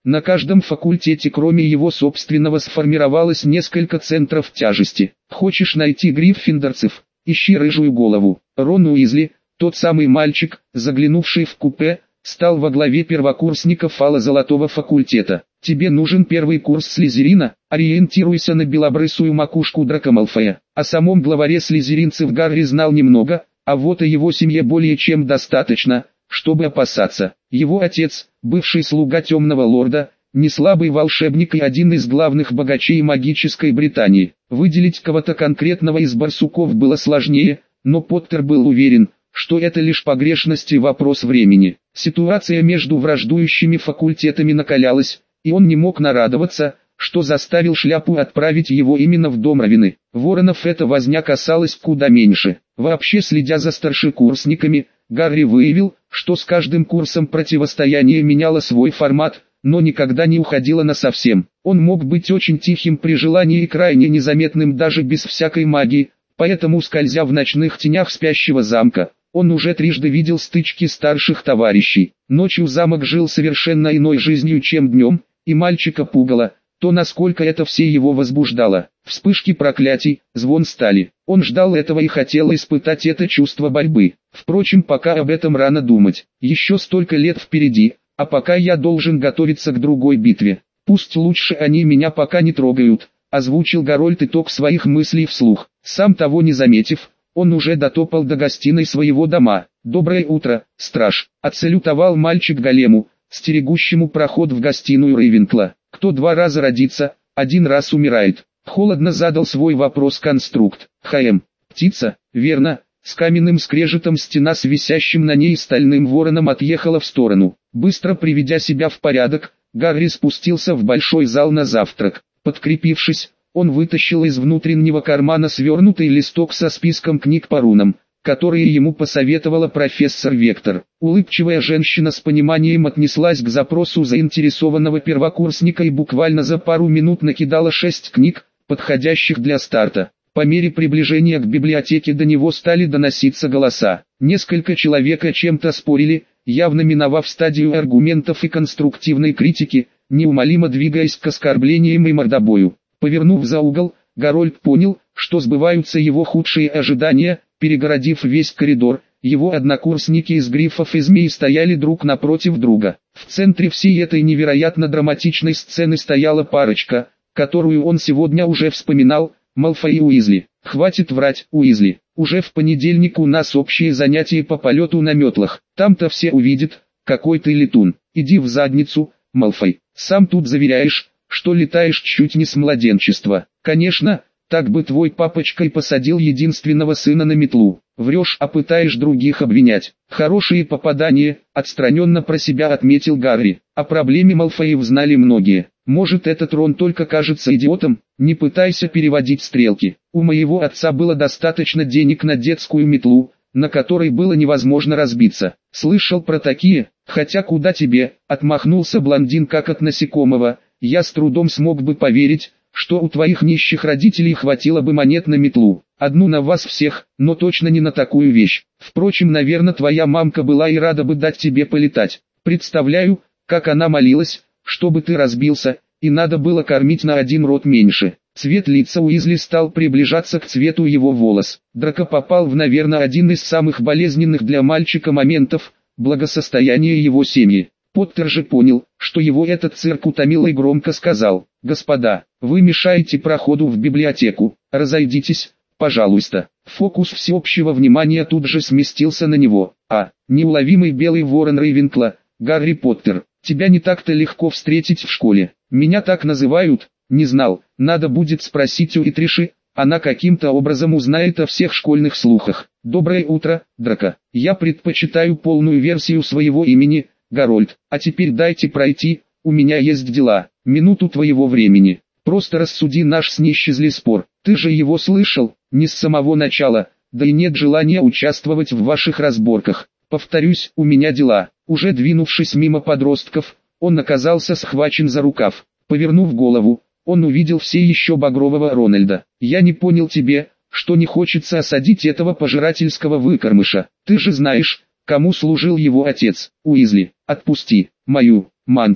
На каждом факультете кроме его собственного сформировалось несколько центров тяжести. Хочешь найти гриффиндорцев? Ищи рыжую голову. Рон Уизли, тот самый мальчик, заглянувший в купе, стал во главе первокурсников ало-золотого факультета. Тебе нужен первый курс Слизерина? Ориентируйся на белобрысую макушку Драко Малфоя. О самом главаре слизеринцев Гарри знал немного, а вот о его семье более чем достаточно, чтобы опасаться. Его отец, бывший слуга Темного Лорда, неслабый волшебник и один из главных богачей магической Британии. Выделить кого-то конкретного из барсуков было сложнее, но Поттер был уверен, что это лишь погрешность и вопрос времени. Ситуация между враждующими факультетами накалялась, и он не мог нарадоваться, что заставил Шляпу отправить его именно в Дом Равены. Воронов эта возня касалась куда меньше. Вообще, следя за старшекурсниками, Гарри выявил, что с каждым курсом противостояние меняло свой формат, но никогда не уходило насовсем. Он мог быть очень тихим при желании и крайне незаметным даже без всякой магии, поэтому, скользя в ночных тенях спящего замка, он уже трижды видел стычки старших товарищей. Ночью замок жил совершенно иной жизнью, чем днем, и мальчика пугало то, насколько это все его возбуждало. Вспышки проклятий, звон стали. Он ждал этого и хотел испытать это чувство борьбы. Впрочем, пока об этом рано думать. Еще столько лет впереди, а пока я должен готовиться к другой битве. Пусть лучше они меня пока не трогают, озвучил Гарольд итог своих мыслей вслух. Сам того не заметив, он уже дотопал до гостиной своего дома. «Доброе утро, страж!» — отсалютовал мальчик голему, стерегущему проход в гостиную Рейвенкла. «Кто два раза родится, один раз умирает». Холодно задал свой вопрос конструкт. «ХМ. Птица, верно?» С каменным скрежетом стена с висящим на ней стальным вороном отъехала в сторону. Быстро приведя себя в порядок, Гарри спустился в большой зал на завтрак. Подкрепившись, он вытащил из внутреннего кармана свернутый листок со списком книг по рунам, которые ему посоветовала профессор Вектор. Улыбчивая женщина с пониманием отнеслась к запросу заинтересованного первокурсника и буквально за пару минут накидала шесть книг, подходящих для старта. По мере приближения к библиотеке до него стали доноситься голоса. Несколько человек о чем-то спорили, явно миновав стадию аргументов и конструктивной критики, неумолимо двигаясь к оскорблениям и мордобою. Повернув за угол, Гарольд понял, что сбываются его худшие ожидания. Перегородив весь коридор, его однокурсники из Гриффов и Змей стояли друг напротив друга. В центре всей этой невероятно драматичной сцены стояла парочка, которую он сегодня уже вспоминал, Малфой и Уизли. «Хватит врать, Уизли, уже в понедельник у нас общие занятия по полету на метлах, там-то все увидят, какой ты летун. Иди в задницу, Малфой, сам тут заверяешь, что летаешь чуть не с младенчества. Конечно, так бы твой папочка и посадил единственного сына на метлу. Врешь, а пытаешь других обвинять. Хорошие попадания», — отстраненно про себя отметил Гарри. О проблеме Малфоев знали многие. Может, этот Рон только кажется идиотом? Не пытайся переводить стрелки. У моего отца было достаточно денег на детскую метлу, на которой было невозможно разбиться. Слышал про такие? Хотя куда тебе, отмахнулся блондин как от насекомого. Я с трудом смог бы поверить, что у твоих нищих родителей хватило бы монет на метлу. Одну на вас всех, но точно не на такую вещь. Впрочем, наверное, твоя мамка была и рада бы дать тебе полетать. Представляю, как она молилась, чтобы ты разбился, и надо было кормить на один рот меньше. Цвет лица Уизли стал приближаться к цвету его волос. Драко попал в, наверное, один из самых болезненных для мальчика моментов – благосостояние его семьи. Поттер же понял, что его этот цирк утомил и громко сказал: «Господа, вы мешаете проходу в библиотеку, разойдитесь, пожалуйста». Фокус всеобщего внимания тут же сместился на него. «А, неуловимый белый ворон Рейвенкла, Гарри Поттер, тебя не так-то легко встретить в школе. Меня так называют, не знал, надо будет спросить у Итриши, она каким-то образом узнает о всех школьных слухах. Доброе утро, Драко, я предпочитаю полную версию своего имени, Гарольд, а теперь дайте пройти, у меня есть дела, минуту твоего времени. Просто рассуди наш с Нищезли спор, ты же его слышал, не с самого начала, да и нет желания участвовать в ваших разборках. Повторюсь, у меня дела». Уже двинувшись мимо подростков, он оказался схвачен за рукав. Повернув голову, он увидел все еще багрового Рональда. «Я не понял тебе, что не хочется осадить этого пожирательского выкормыша. Ты же знаешь, кому служил его отец, Уизли. Отпусти мою мантию».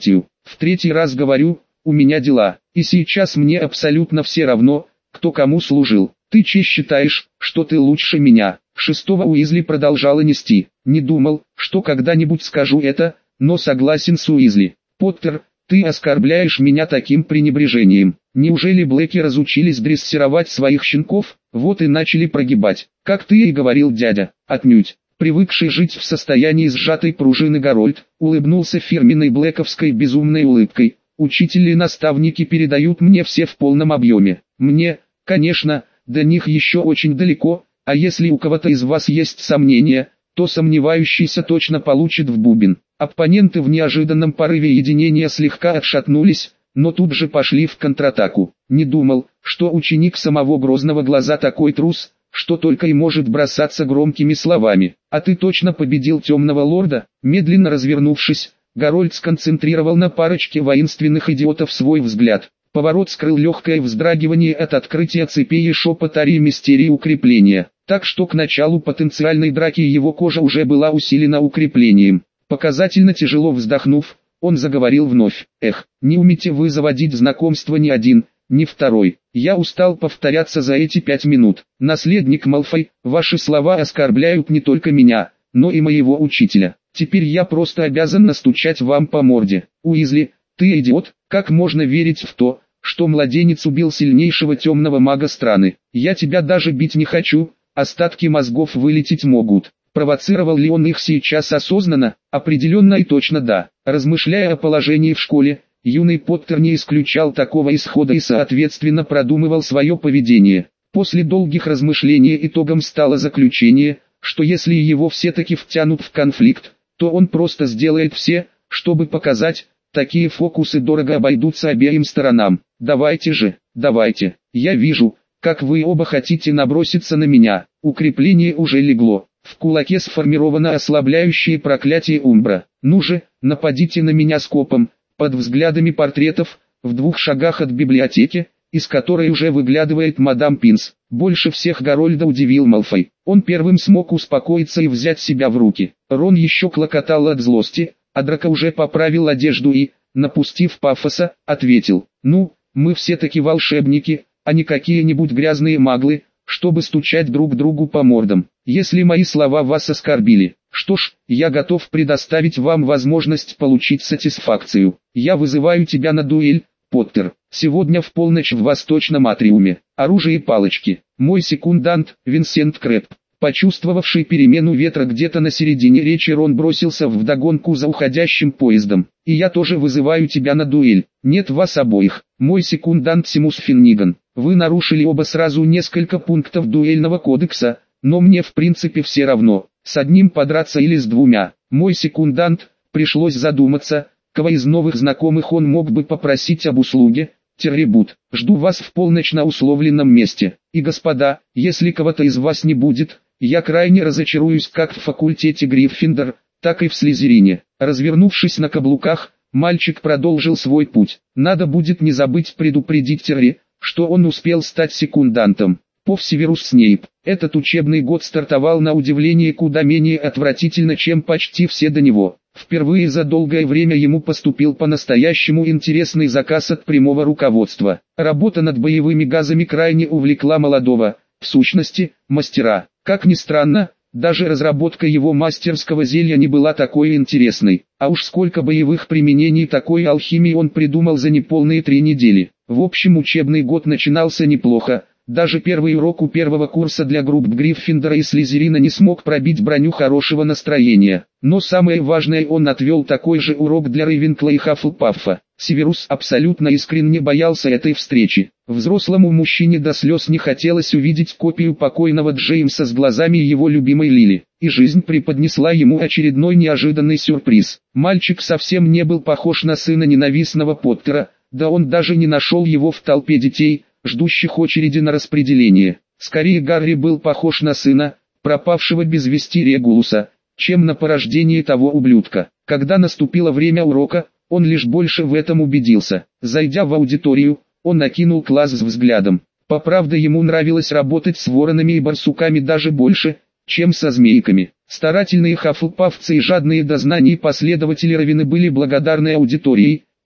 В третий раз говорю, у меня дела, и сейчас мне абсолютно все равно, кто кому служил. Ты че считаешь, что ты лучше меня? Шестого Уизли продолжала нести. Не думал, что когда-нибудь скажу это, но согласен с Уизли. Поттер, ты оскорбляешь меня таким пренебрежением. Неужели Блэки разучились дрессировать своих щенков, вот и начали прогибать? Как ты и говорил, дядя, отнюдь. Привыкший жить в состоянии сжатой пружины Гарольд, улыбнулся фирменной блэковской безумной улыбкой. Учители и наставники передают мне все в полном объеме. Мне, конечно, до них еще очень далеко, а если у кого-то из вас есть сомнения, то сомневающийся точно получит в бубен. Оппоненты в неожиданном порыве единения слегка отшатнулись, но тут же пошли в контратаку. Не думал, что ученик самого Грозного Глаза такой трус, что только и может бросаться громкими словами. А ты точно победил Темного Лорда? Медленно развернувшись, Гарольд сконцентрировал на парочке воинственных идиотов свой взгляд. Поворот скрыл легкое вздрагивание от открытия цепей и шепот Арии Мистерии укрепления, так что к началу потенциальной драки его кожа уже была усилена укреплением. Показательно тяжело вздохнув, он заговорил вновь. «Эх, не умеете вы заводить знакомство ни один, ни второй. Я устал повторяться за эти пять минут. Наследник Малфой, ваши слова оскорбляют не только меня, но и моего учителя. Теперь я просто обязан настучать вам по морде. Уизли, ты идиот, как можно верить в то, что младенец убил сильнейшего темного мага страны? Я тебя даже бить не хочу, остатки мозгов вылететь могут». Провоцировал ли он их сейчас осознанно? Определенно и точно да. Размышляя о положении в школе, юный Поттер не исключал такого исхода и соответственно продумывал свое поведение. После долгих размышлений итогом стало заключение, что если его все-таки втянут в конфликт, то он просто сделает все, чтобы показать, такие фокусы дорого обойдутся обеим сторонам. Давайте же, давайте, я вижу, как вы оба хотите наброситься на меня. Укрепление уже легло. В кулаке сформировано ослабляющее проклятие Умбра. Ну же, нападите на меня скопом, под взглядами портретов, в двух шагах от библиотеки, из которой уже выглядывает мадам Пинс. Больше всех Гарольда удивил Малфой. Он первым смог успокоиться и взять себя в руки. Рон еще клокотал от злости, а Драко уже поправил одежду и, напустив пафоса, ответил: «Ну, мы все-таки волшебники, а не какие-нибудь грязные маглы, чтобы стучать друг другу по мордам. Если мои слова вас оскорбили, что ж, я готов предоставить вам возможность получить сатисфакцию. Я вызываю тебя на дуэль, Поттер. Сегодня в полночь в Восточном Атриуме. Оружие и палочки. Мой секундант, Винсент Крэб». Почувствовавший перемену ветра где-то на середине речи, Рон бросился вдогонку за уходящим поездом. «И я тоже вызываю тебя на дуэль. Нет вас обоих. Мой секундант Симус Финниган. Вы нарушили оба сразу несколько пунктов дуэльного кодекса, но мне в принципе все равно, с одним подраться или с двумя. Мой секундант». Пришлось задуматься, кого из новых знакомых он мог бы попросить об услуге. «Террибут, жду вас в полночь на условленном месте. И господа, если кого-то из вас не будет, я крайне разочаруюсь как в факультете Гриффиндор, так и в Слизерине». Развернувшись на каблуках, мальчик продолжил свой путь. Надо будет не забыть предупредить Терри, что он успел стать секундантом. Пов Северус Снейп. Этот учебный год стартовал на удивление куда менее отвратительно, чем почти все до него. Впервые за долгое время ему поступил по-настоящему интересный заказ от прямого руководства. Работа над боевыми газами крайне увлекла молодого, в сущности, мастера. Как ни странно, даже разработка его мастерского зелья не была такой интересной. А уж сколько боевых применений такой алхимии он придумал за неполные три недели. В общем, учебный год начинался неплохо. Даже первый урок у первого курса для групп Гриффиндора и Слизерина не смог пробить броню хорошего настроения. Но самое важное, он отвел такой же урок для Рейвенкла и Хаффлпаффа. Северус абсолютно искренне боялся этой встречи. Взрослому мужчине до слез не хотелось увидеть копию покойного Джеймса с глазами его любимой Лили. И жизнь преподнесла ему очередной неожиданный сюрприз. Мальчик совсем не был похож на сына ненавистного Поттера, да он даже не нашел его в толпе детей, ждущих очереди на распределение. Скорее, Гарри был похож на сына, пропавшего без вести Регулуса, чем на порождение того ублюдка. Когда наступило время урока, он лишь больше в этом убедился. Зайдя в аудиторию, он окинул класс взглядом. По правде, ему нравилось работать с воронами и барсуками даже больше, чем со змейками. Старательные хаффлпафцы и жадные до знаний последователи Равены были благодарны аудиторией,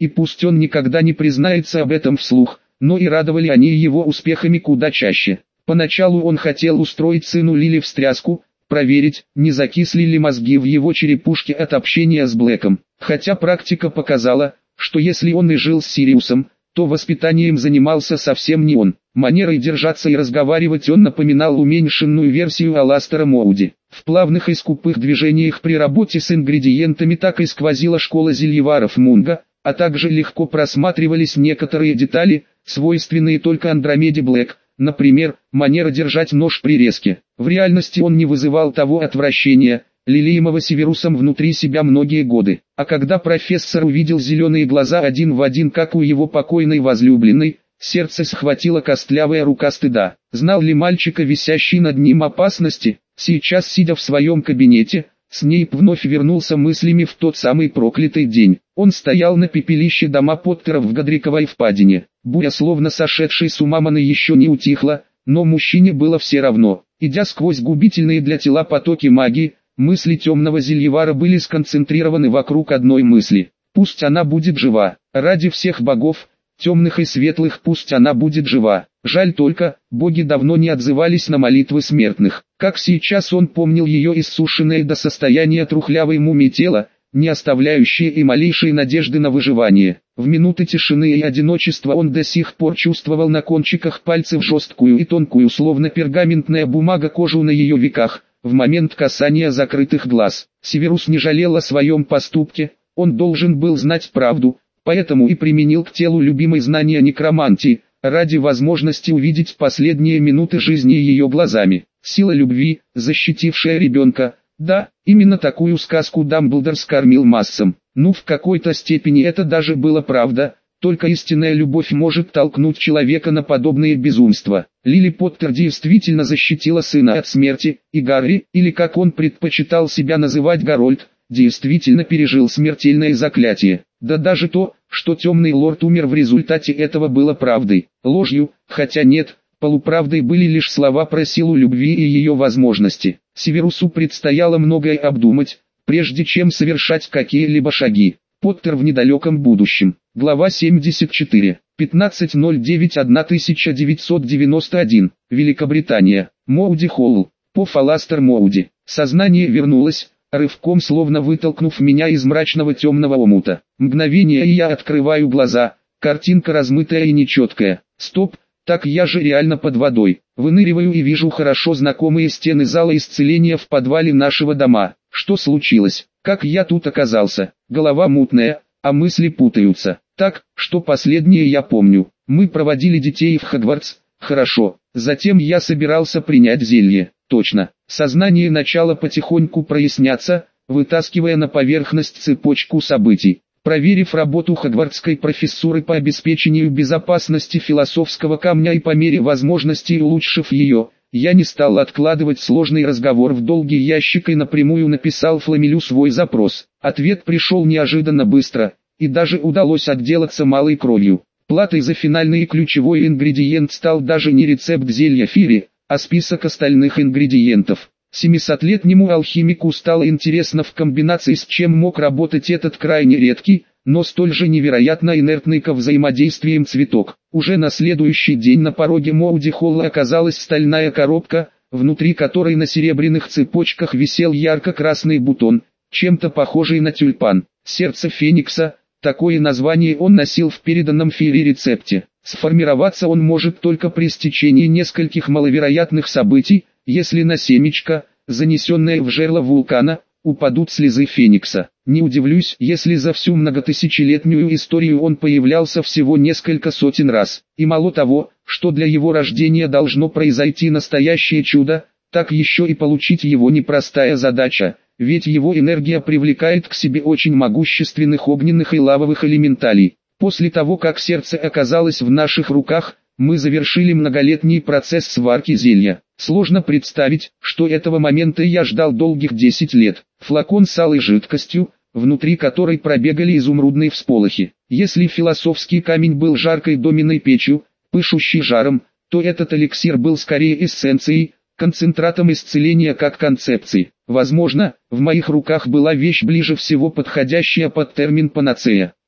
и пусть он никогда не признается об этом вслух, но и радовали они его успехами куда чаще. Поначалу он хотел устроить сыну Лили встряску, проверить, не закисли ли мозги в его черепушке от общения с Блэком. Хотя практика показала, что если он и жил с Сириусом, то воспитанием занимался совсем не он. Манерой держаться и разговаривать он напоминал уменьшенную версию Аластера Моуди. В плавных и скупых движениях при работе с ингредиентами так и сквозила школа зельеваров Мунга, а также легко просматривались некоторые детали, свойственные только Андромеде Блэк, например, манера держать нож при резке. В реальности он не вызывал того отвращения, лелеемого Северусом внутри себя многие годы. А когда профессор увидел зеленые глаза один в один, как у его покойной возлюбленной, сердце схватила костлявая рука стыда. Знал ли мальчика, висящий над ним, опасности? Сейчас, сидя в своем кабинете, Снейп вновь вернулся мыслями в тот самый проклятый день. Он стоял на пепелище дома Поттеров в Годриковой впадине. Буря, словно сошедшей с ума маны, еще не утихла, но мужчине было все равно. Идя сквозь губительные для тела потоки магии, мысли темного зельевара были сконцентрированы вокруг одной мысли. Пусть она будет жива. Ради всех богов, темных и светлых, пусть она будет жива. Жаль только, боги давно не отзывались на молитвы смертных. Как сейчас он помнил ее иссушенное до состояния трухлявой мумии тело, не оставляющее и малейшей надежды на выживание. В минуты тишины и одиночества он до сих пор чувствовал на кончиках пальцев жесткую и тонкую, словно пергаментная бумага, кожу на ее веках. В момент касания закрытых глаз, Северус не жалел о своем поступке, он должен был знать правду, поэтому и применил к телу любимой знания некромантии, ради возможности увидеть последние минуты жизни ее глазами. Сила любви, защитившая ребенка, да, именно такую сказку Дамблдор скормил массам. Ну, в какой-то степени это даже было правда. Только истинная любовь может толкнуть человека на подобные безумства. Лили Поттер действительно защитила сына от смерти, и Гарри, или как он предпочитал себя называть, Гарольд, действительно пережил смертельное заклятие. Да даже то, что темный лорд умер в результате этого, было правдой. Ложью, хотя нет, полуправдой были лишь слова про силу любви и ее возможности. Северусу предстояло многое обдумать, прежде чем совершать какие-либо шаги. Поттер в недалеком будущем. Глава семьдесят четыре. пятнадцатое ноль девятое тысяча девятьсот девяносто один. Великобритания. Моуди Холл. Поф Аластер Моуди. Сознание вернулось, рывком словно вытолкнув меня из мрачного темного омута. Мгновение, и я открываю глаза. Картинка размытая и нечеткая. Стоп, так я же реально под водой. Выныриваю и вижу хорошо знакомые стены зала исцеления в подвале нашего дома. Что случилось? Как я тут оказался? Голова мутная, а мысли путаются. Так, что последнее я помню. Мы проводили детей в Хогвартс. Хорошо. Затем я собирался принять зелье. Точно. Сознание начало потихоньку проясняться, вытаскивая на поверхность цепочку событий. Проверив работу хогвартской профессуры по обеспечению безопасности философского камня и по мере возможностей улучшив ее, я не стал откладывать сложный разговор в долгий ящик и напрямую написал Фламелю свой запрос. Ответ пришел неожиданно быстро, и даже удалось отделаться малой кровью. Платой за финальный и ключевой ингредиент стал даже не рецепт зелья Фири, а список остальных ингредиентов. семисотлетнему алхимику стало интересно, в комбинации с чем мог работать этот крайне редкий, но столь же невероятно инертный ко взаимодействиям цветок. Уже на следующий день на пороге Моуди Холла оказалась стальная коробка, внутри которой на серебряных цепочках висел ярко-красный бутон, чем-то похожий на тюльпан. Сердце Феникса, такое название он носил в переданном Фири рецепте. Сформироваться он может только при стечении нескольких маловероятных событий, если на семечко, занесенное в жерло вулкана, упадут слезы Феникса. Не удивлюсь, если за всю многотысячелетнюю историю он появлялся всего несколько сотен раз. И мало того, что для его рождения должно произойти настоящее чудо, так еще и получить его непростая задача, ведь его энергия привлекает к себе очень могущественных огненных и лавовых элементалей. После того, как сердце оказалось в наших руках, мы завершили многолетний процесс сварки зелья. Сложно представить, что этого момента я ждал долгих десять лет. Флакон с алой жидкостью, внутри которой пробегали изумрудные всполохи. Если философский камень был жаркой доменной печью, пышущей жаром, то этот эликсир был скорее эссенцией, концентратом исцеления как концепции. Возможно, в моих руках была вещь ближе всего подходящая под термин панацея.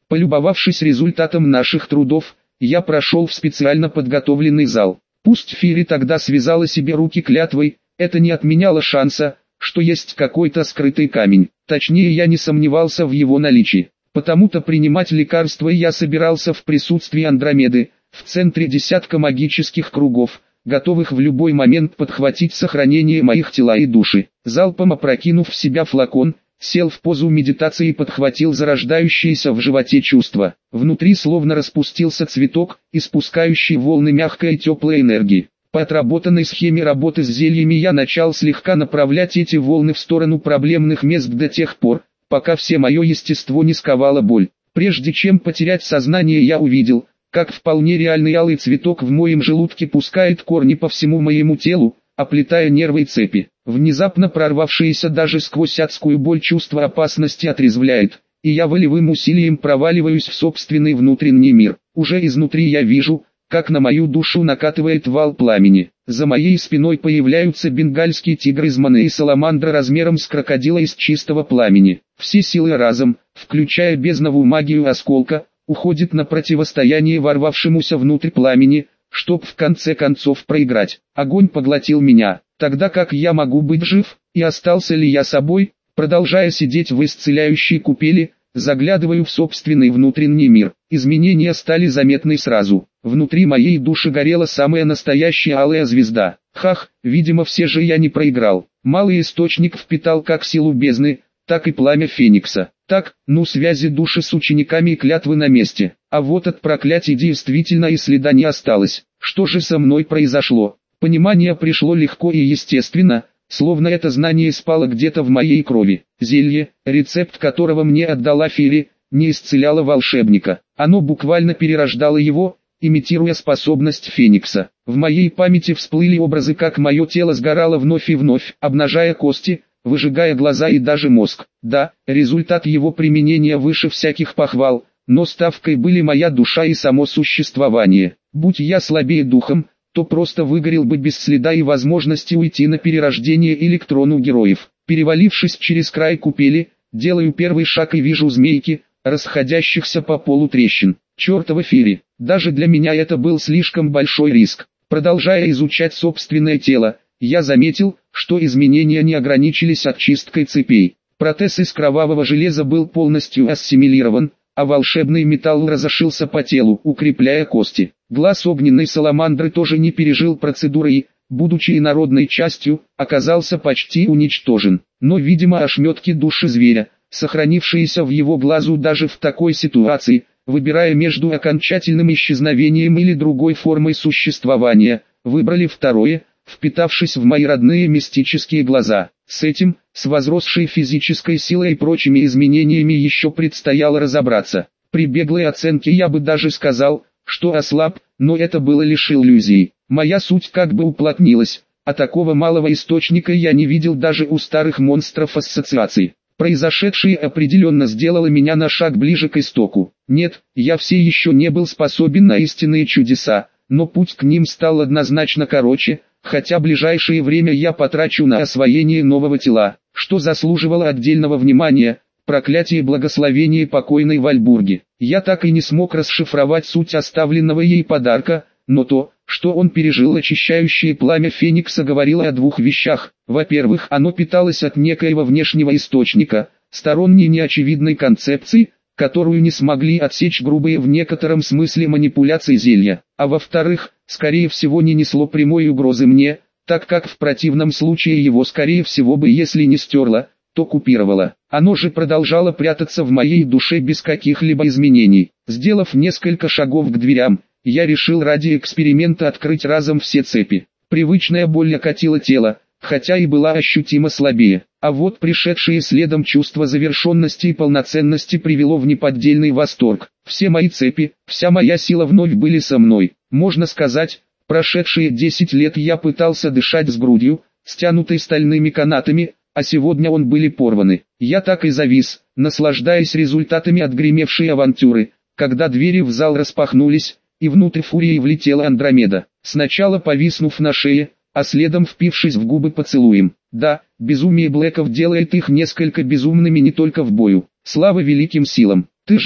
Полюбовавшись результатом наших трудов, я прошел в специально подготовленный зал. Пусть Фири тогда связала себе руки клятвой, это не отменяло шанса, что есть какой-то скрытый камень. Точнее, я не сомневался в его наличии. Потому-то принимать лекарства я собирался в присутствии Андромеды, в центре десятка магических кругов, готовых в любой момент подхватить сохранение моих тела и души. Залпом опрокинув в себя флакон, сел в позу медитации и подхватил зарождающееся в животе чувство. Внутри словно распустился цветок, испускающий волны мягкой и теплой энергии. По отработанной схеме работы с зельями я начал слегка направлять эти волны в сторону проблемных мест до тех пор, пока все мое естество не сковала боль. Прежде чем потерять сознание, я увидел, как вполне реальный алый цветок в моем желудке пускает корни по всему моему телу, оплетая нервы и цепи. Внезапно прорвавшееся даже сквозь адскую боль чувство опасности отрезвляет, и я волевым усилием проваливаюсь в собственный внутренний мир. Уже изнутри я вижу, как на мою душу накатывает вал пламени. За моей спиной появляются бенгальские тигры из маны и саламандра размером с крокодила из чистого пламени. Все силы разом, включая бездновую магию осколка, уходит на противостояние ворвавшемуся внутрь пламени, чтоб в конце концов проиграть. Огонь поглотил меня, тогда как я могу быть жив, и остался ли я собой, продолжая сидеть в исцеляющей купели, заглядываю в собственный внутренний мир. Изменения стали заметны сразу. Внутри моей души горела самая настоящая алая звезда. Хах, видимо все же я не проиграл. Малый источник впитал как силу бездны, так и пламя Феникса. Так, ну связи души с учениками и клятвы на месте. А вот от проклятий действительно и следа не осталось. Что же со мной произошло? Понимание пришло легко и естественно, словно это знание спало где-то в моей крови. Зелье, рецепт которого мне отдала Фири, не исцеляло волшебника. Оно буквально перерождало его, имитируя способность Феникса. В моей памяти всплыли образы, как мое тело сгорало вновь и вновь, обнажая кости, выжигая глаза и даже мозг. Да, результат его применения выше всяких похвал, но ставкой были моя душа и само существование. Будь я слабее духом, то просто выгорел бы без следа и возможности уйти на перерождение или к трону героев. Перевалившись через край купели, делаю первый шаг и вижу змейки, расходящихся по полу трещин. Чертова Фири, даже для меня это был слишком большой риск. Продолжая изучать собственное тело, я заметил, что изменения не ограничились очисткой цепей. Протез из кровавого железа был полностью ассимилирован, а волшебный металл разошился по телу, укрепляя кости. Глаз огненной саламандры тоже не пережил процедуры и, будучи инородной частью, оказался почти уничтожен. Но, видимо, ошметки души зверя, сохранившиеся в его глазу даже в такой ситуации, выбирая между окончательным исчезновением или другой формой существования, выбрали второе, впитавшись в мои родные мистические глаза. С этим, с возросшей физической силой и прочими изменениями еще предстояло разобраться. При беглой оценке я бы даже сказал, что ослаб, но это было лишь иллюзией. Моя суть как бы уплотнилась, а такого малого источника я не видел даже у старых монстров ассоциаций. Произошедшее определенно сделало меня на шаг ближе к истоку. Нет, я все еще не был способен на истинные чудеса, но путь к ним стал однозначно короче, хотя ближайшее время я потрачу на освоение нового тела, что заслуживало отдельного внимания. Проклятие благословения покойной Вальбурги. Я так и не смог расшифровать суть оставленного ей подарка, но то, что он пережил очищающее пламя Феникса, говорило о двух вещах. Во-первых, оно питалось от некоего внешнего источника, сторонней неочевидной концепции, которую не смогли отсечь грубые в некотором смысле манипуляции зелья. А во-вторых, скорее всего не несло прямой угрозы мне, так как в противном случае его скорее всего бы, если не стерло, то купировало. Оно же продолжало прятаться в моей душе без каких-либо изменений. Сделав несколько шагов к дверям, я решил ради эксперимента открыть разом все цепи. Привычная боль окатила тело, хотя и была ощутимо слабее. А вот пришедшее следом чувство завершенности и полноценности привело в неподдельный восторг. Все мои цепи, вся моя сила вновь были со мной. Можно сказать, прошедшие десять лет я пытался дышать с грудью, стянутой стальными канатами, а сегодня он были порваны. Я так и завис, наслаждаясь результатами отгремевшей авантюры, когда двери в зал распахнулись, и внутрь фурией влетела Андромеда, сначала повиснув на шее, а следом впившись в губы поцелуем. Да, безумие Блэков делает их несколько безумными не только в бою. Слава великим силам, ты жив.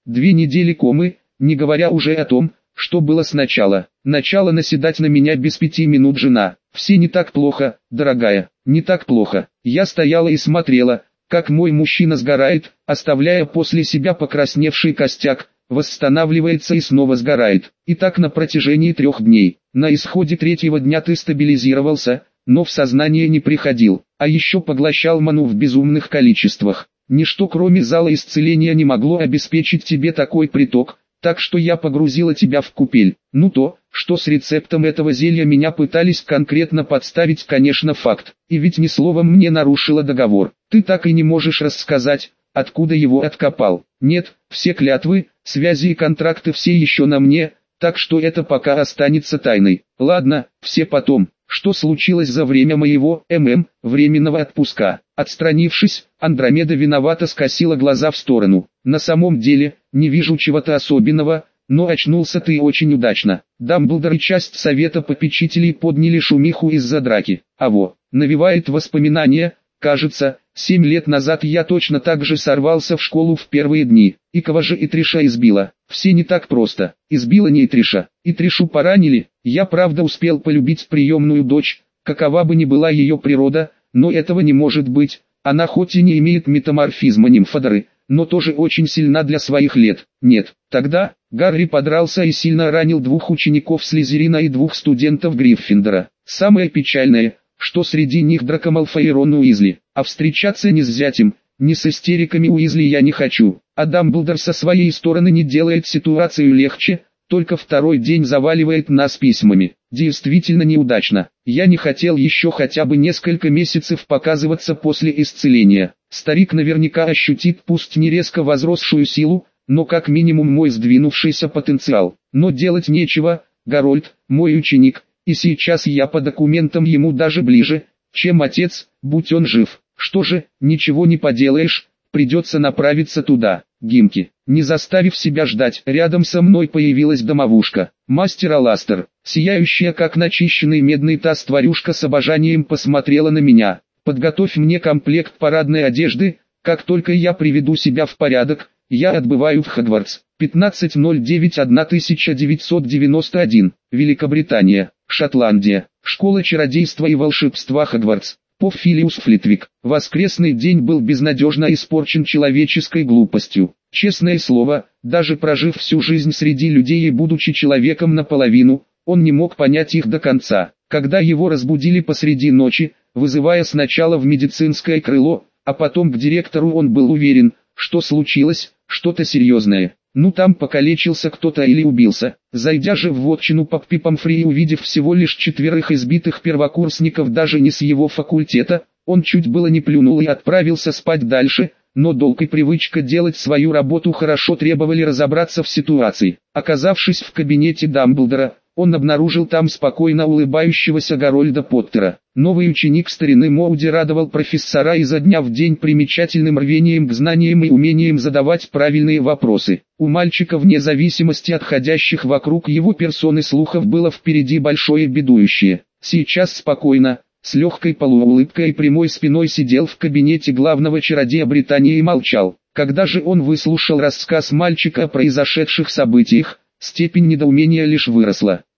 Две недели комы, не говоря уже о том, что было сначала. Начало наседать на меня без пяти минут жена. Все не так плохо, дорогая, не так плохо. Я стояла и смотрела, как мой мужчина сгорает, оставляя после себя покрасневший костяк, восстанавливается и снова сгорает. И так на протяжении трех дней. На исходе третьего дня ты стабилизировался, но в сознание не приходил, а еще поглощал ману в безумных количествах. Ничто кроме зала исцеления не могло обеспечить тебе такой приток, так что я погрузила тебя в купель. Ну то, что с рецептом этого зелья меня пытались конкретно подставить, конечно, факт. И ведь ни словом мне нарушила договор. Ты так и не можешь рассказать, откуда его откопал. Нет, все клятвы, связи и контракты все еще на мне, так что это пока останется тайной. Ладно, все потом. Что случилось за время моего, ММ, временного отпуска? Отстранившись, Андромеда виновато скосила глаза в сторону. На самом деле, не вижу чего-то особенного, но очнулся ты очень удачно. Дамблдор и часть совета попечителей подняли шумиху из-за драки. А во, навевает воспоминания, кажется, семь лет назад я точно так же сорвался в школу в первые дни. И кого же Итриша избила? Все не так просто. Избила не Итриша. Итришу поранили. Я правда успел полюбить приемную дочь, какова бы ни была ее природа, но этого не может быть. Она хоть и не имеет метаморфизма нимфодоры, но тоже очень сильна для своих лет. Нет, тогда Гарри подрался и сильно ранил двух учеников Слизерина и двух студентов Гриффиндора. Самое печальное, что среди них Драко Малфой и Рон Уизли. А встречаться ни с зятем, ни с истериками Уизли я не хочу. А Дамблдор со своей стороны не делает ситуацию легче, только второй день заваливает нас письмами. Действительно неудачно. Я не хотел еще хотя бы несколько месяцев показываться после исцеления. Старик наверняка ощутит пусть не резко возросшую силу, но как минимум мой сдвинувшийся потенциал. Но делать нечего, Гарольд, мой ученик, и сейчас я по документам ему даже ближе, чем отец, будь он жив. Что же, ничего не поделаешь, придется направиться туда. Гимки, не заставив себя ждать, рядом со мной появилась домовушка, мастер Аластер, сияющая как начищенный медный таз тварюшка с обожанием посмотрела на меня. Подготовь мне комплект парадной одежды, как только я приведу себя в порядок, я отбываю в Хогвартс. пятнадцатое ноль девятое тысяча девятьсот девяносто один, Великобритания, Шотландия, Школа чародейства и волшебства Хогвартс. По Филиус Флитвик. Воскресный день был безнадежно испорчен человеческой глупостью. Честное слово, даже прожив всю жизнь среди людей и будучи человеком наполовину, он не мог понять их до конца. Когда его разбудили посреди ночи, вызывая сначала в медицинское крыло, а потом к директору, он был уверен, что случилось что-то серьезное. Ну там покалечился кто-то или убился. Зайдя же в вотчину Паппи Помфри и увидев всего лишь четверых избитых первокурсников даже не с его факультета, он чуть было не плюнул и отправился спать дальше, но долг и привычка делать свою работу хорошо требовали разобраться в ситуации. Оказавшись в кабинете Дамблдора, он обнаружил там спокойно улыбающегося Гарольда Поттера. Новый ученик старины Моуди радовал профессора изо дня в день примечательным рвением к знаниям и умением задавать правильные вопросы. У мальчика вне зависимости от ходящих вокруг его персоны слухов было впереди большое бедующее. Сейчас спокойно, с легкой полуулыбкой и прямой спиной сидел в кабинете главного чародея Британии и молчал. Когда же он выслушал рассказ мальчика о произошедших событиях, степень недоумения лишь выросла.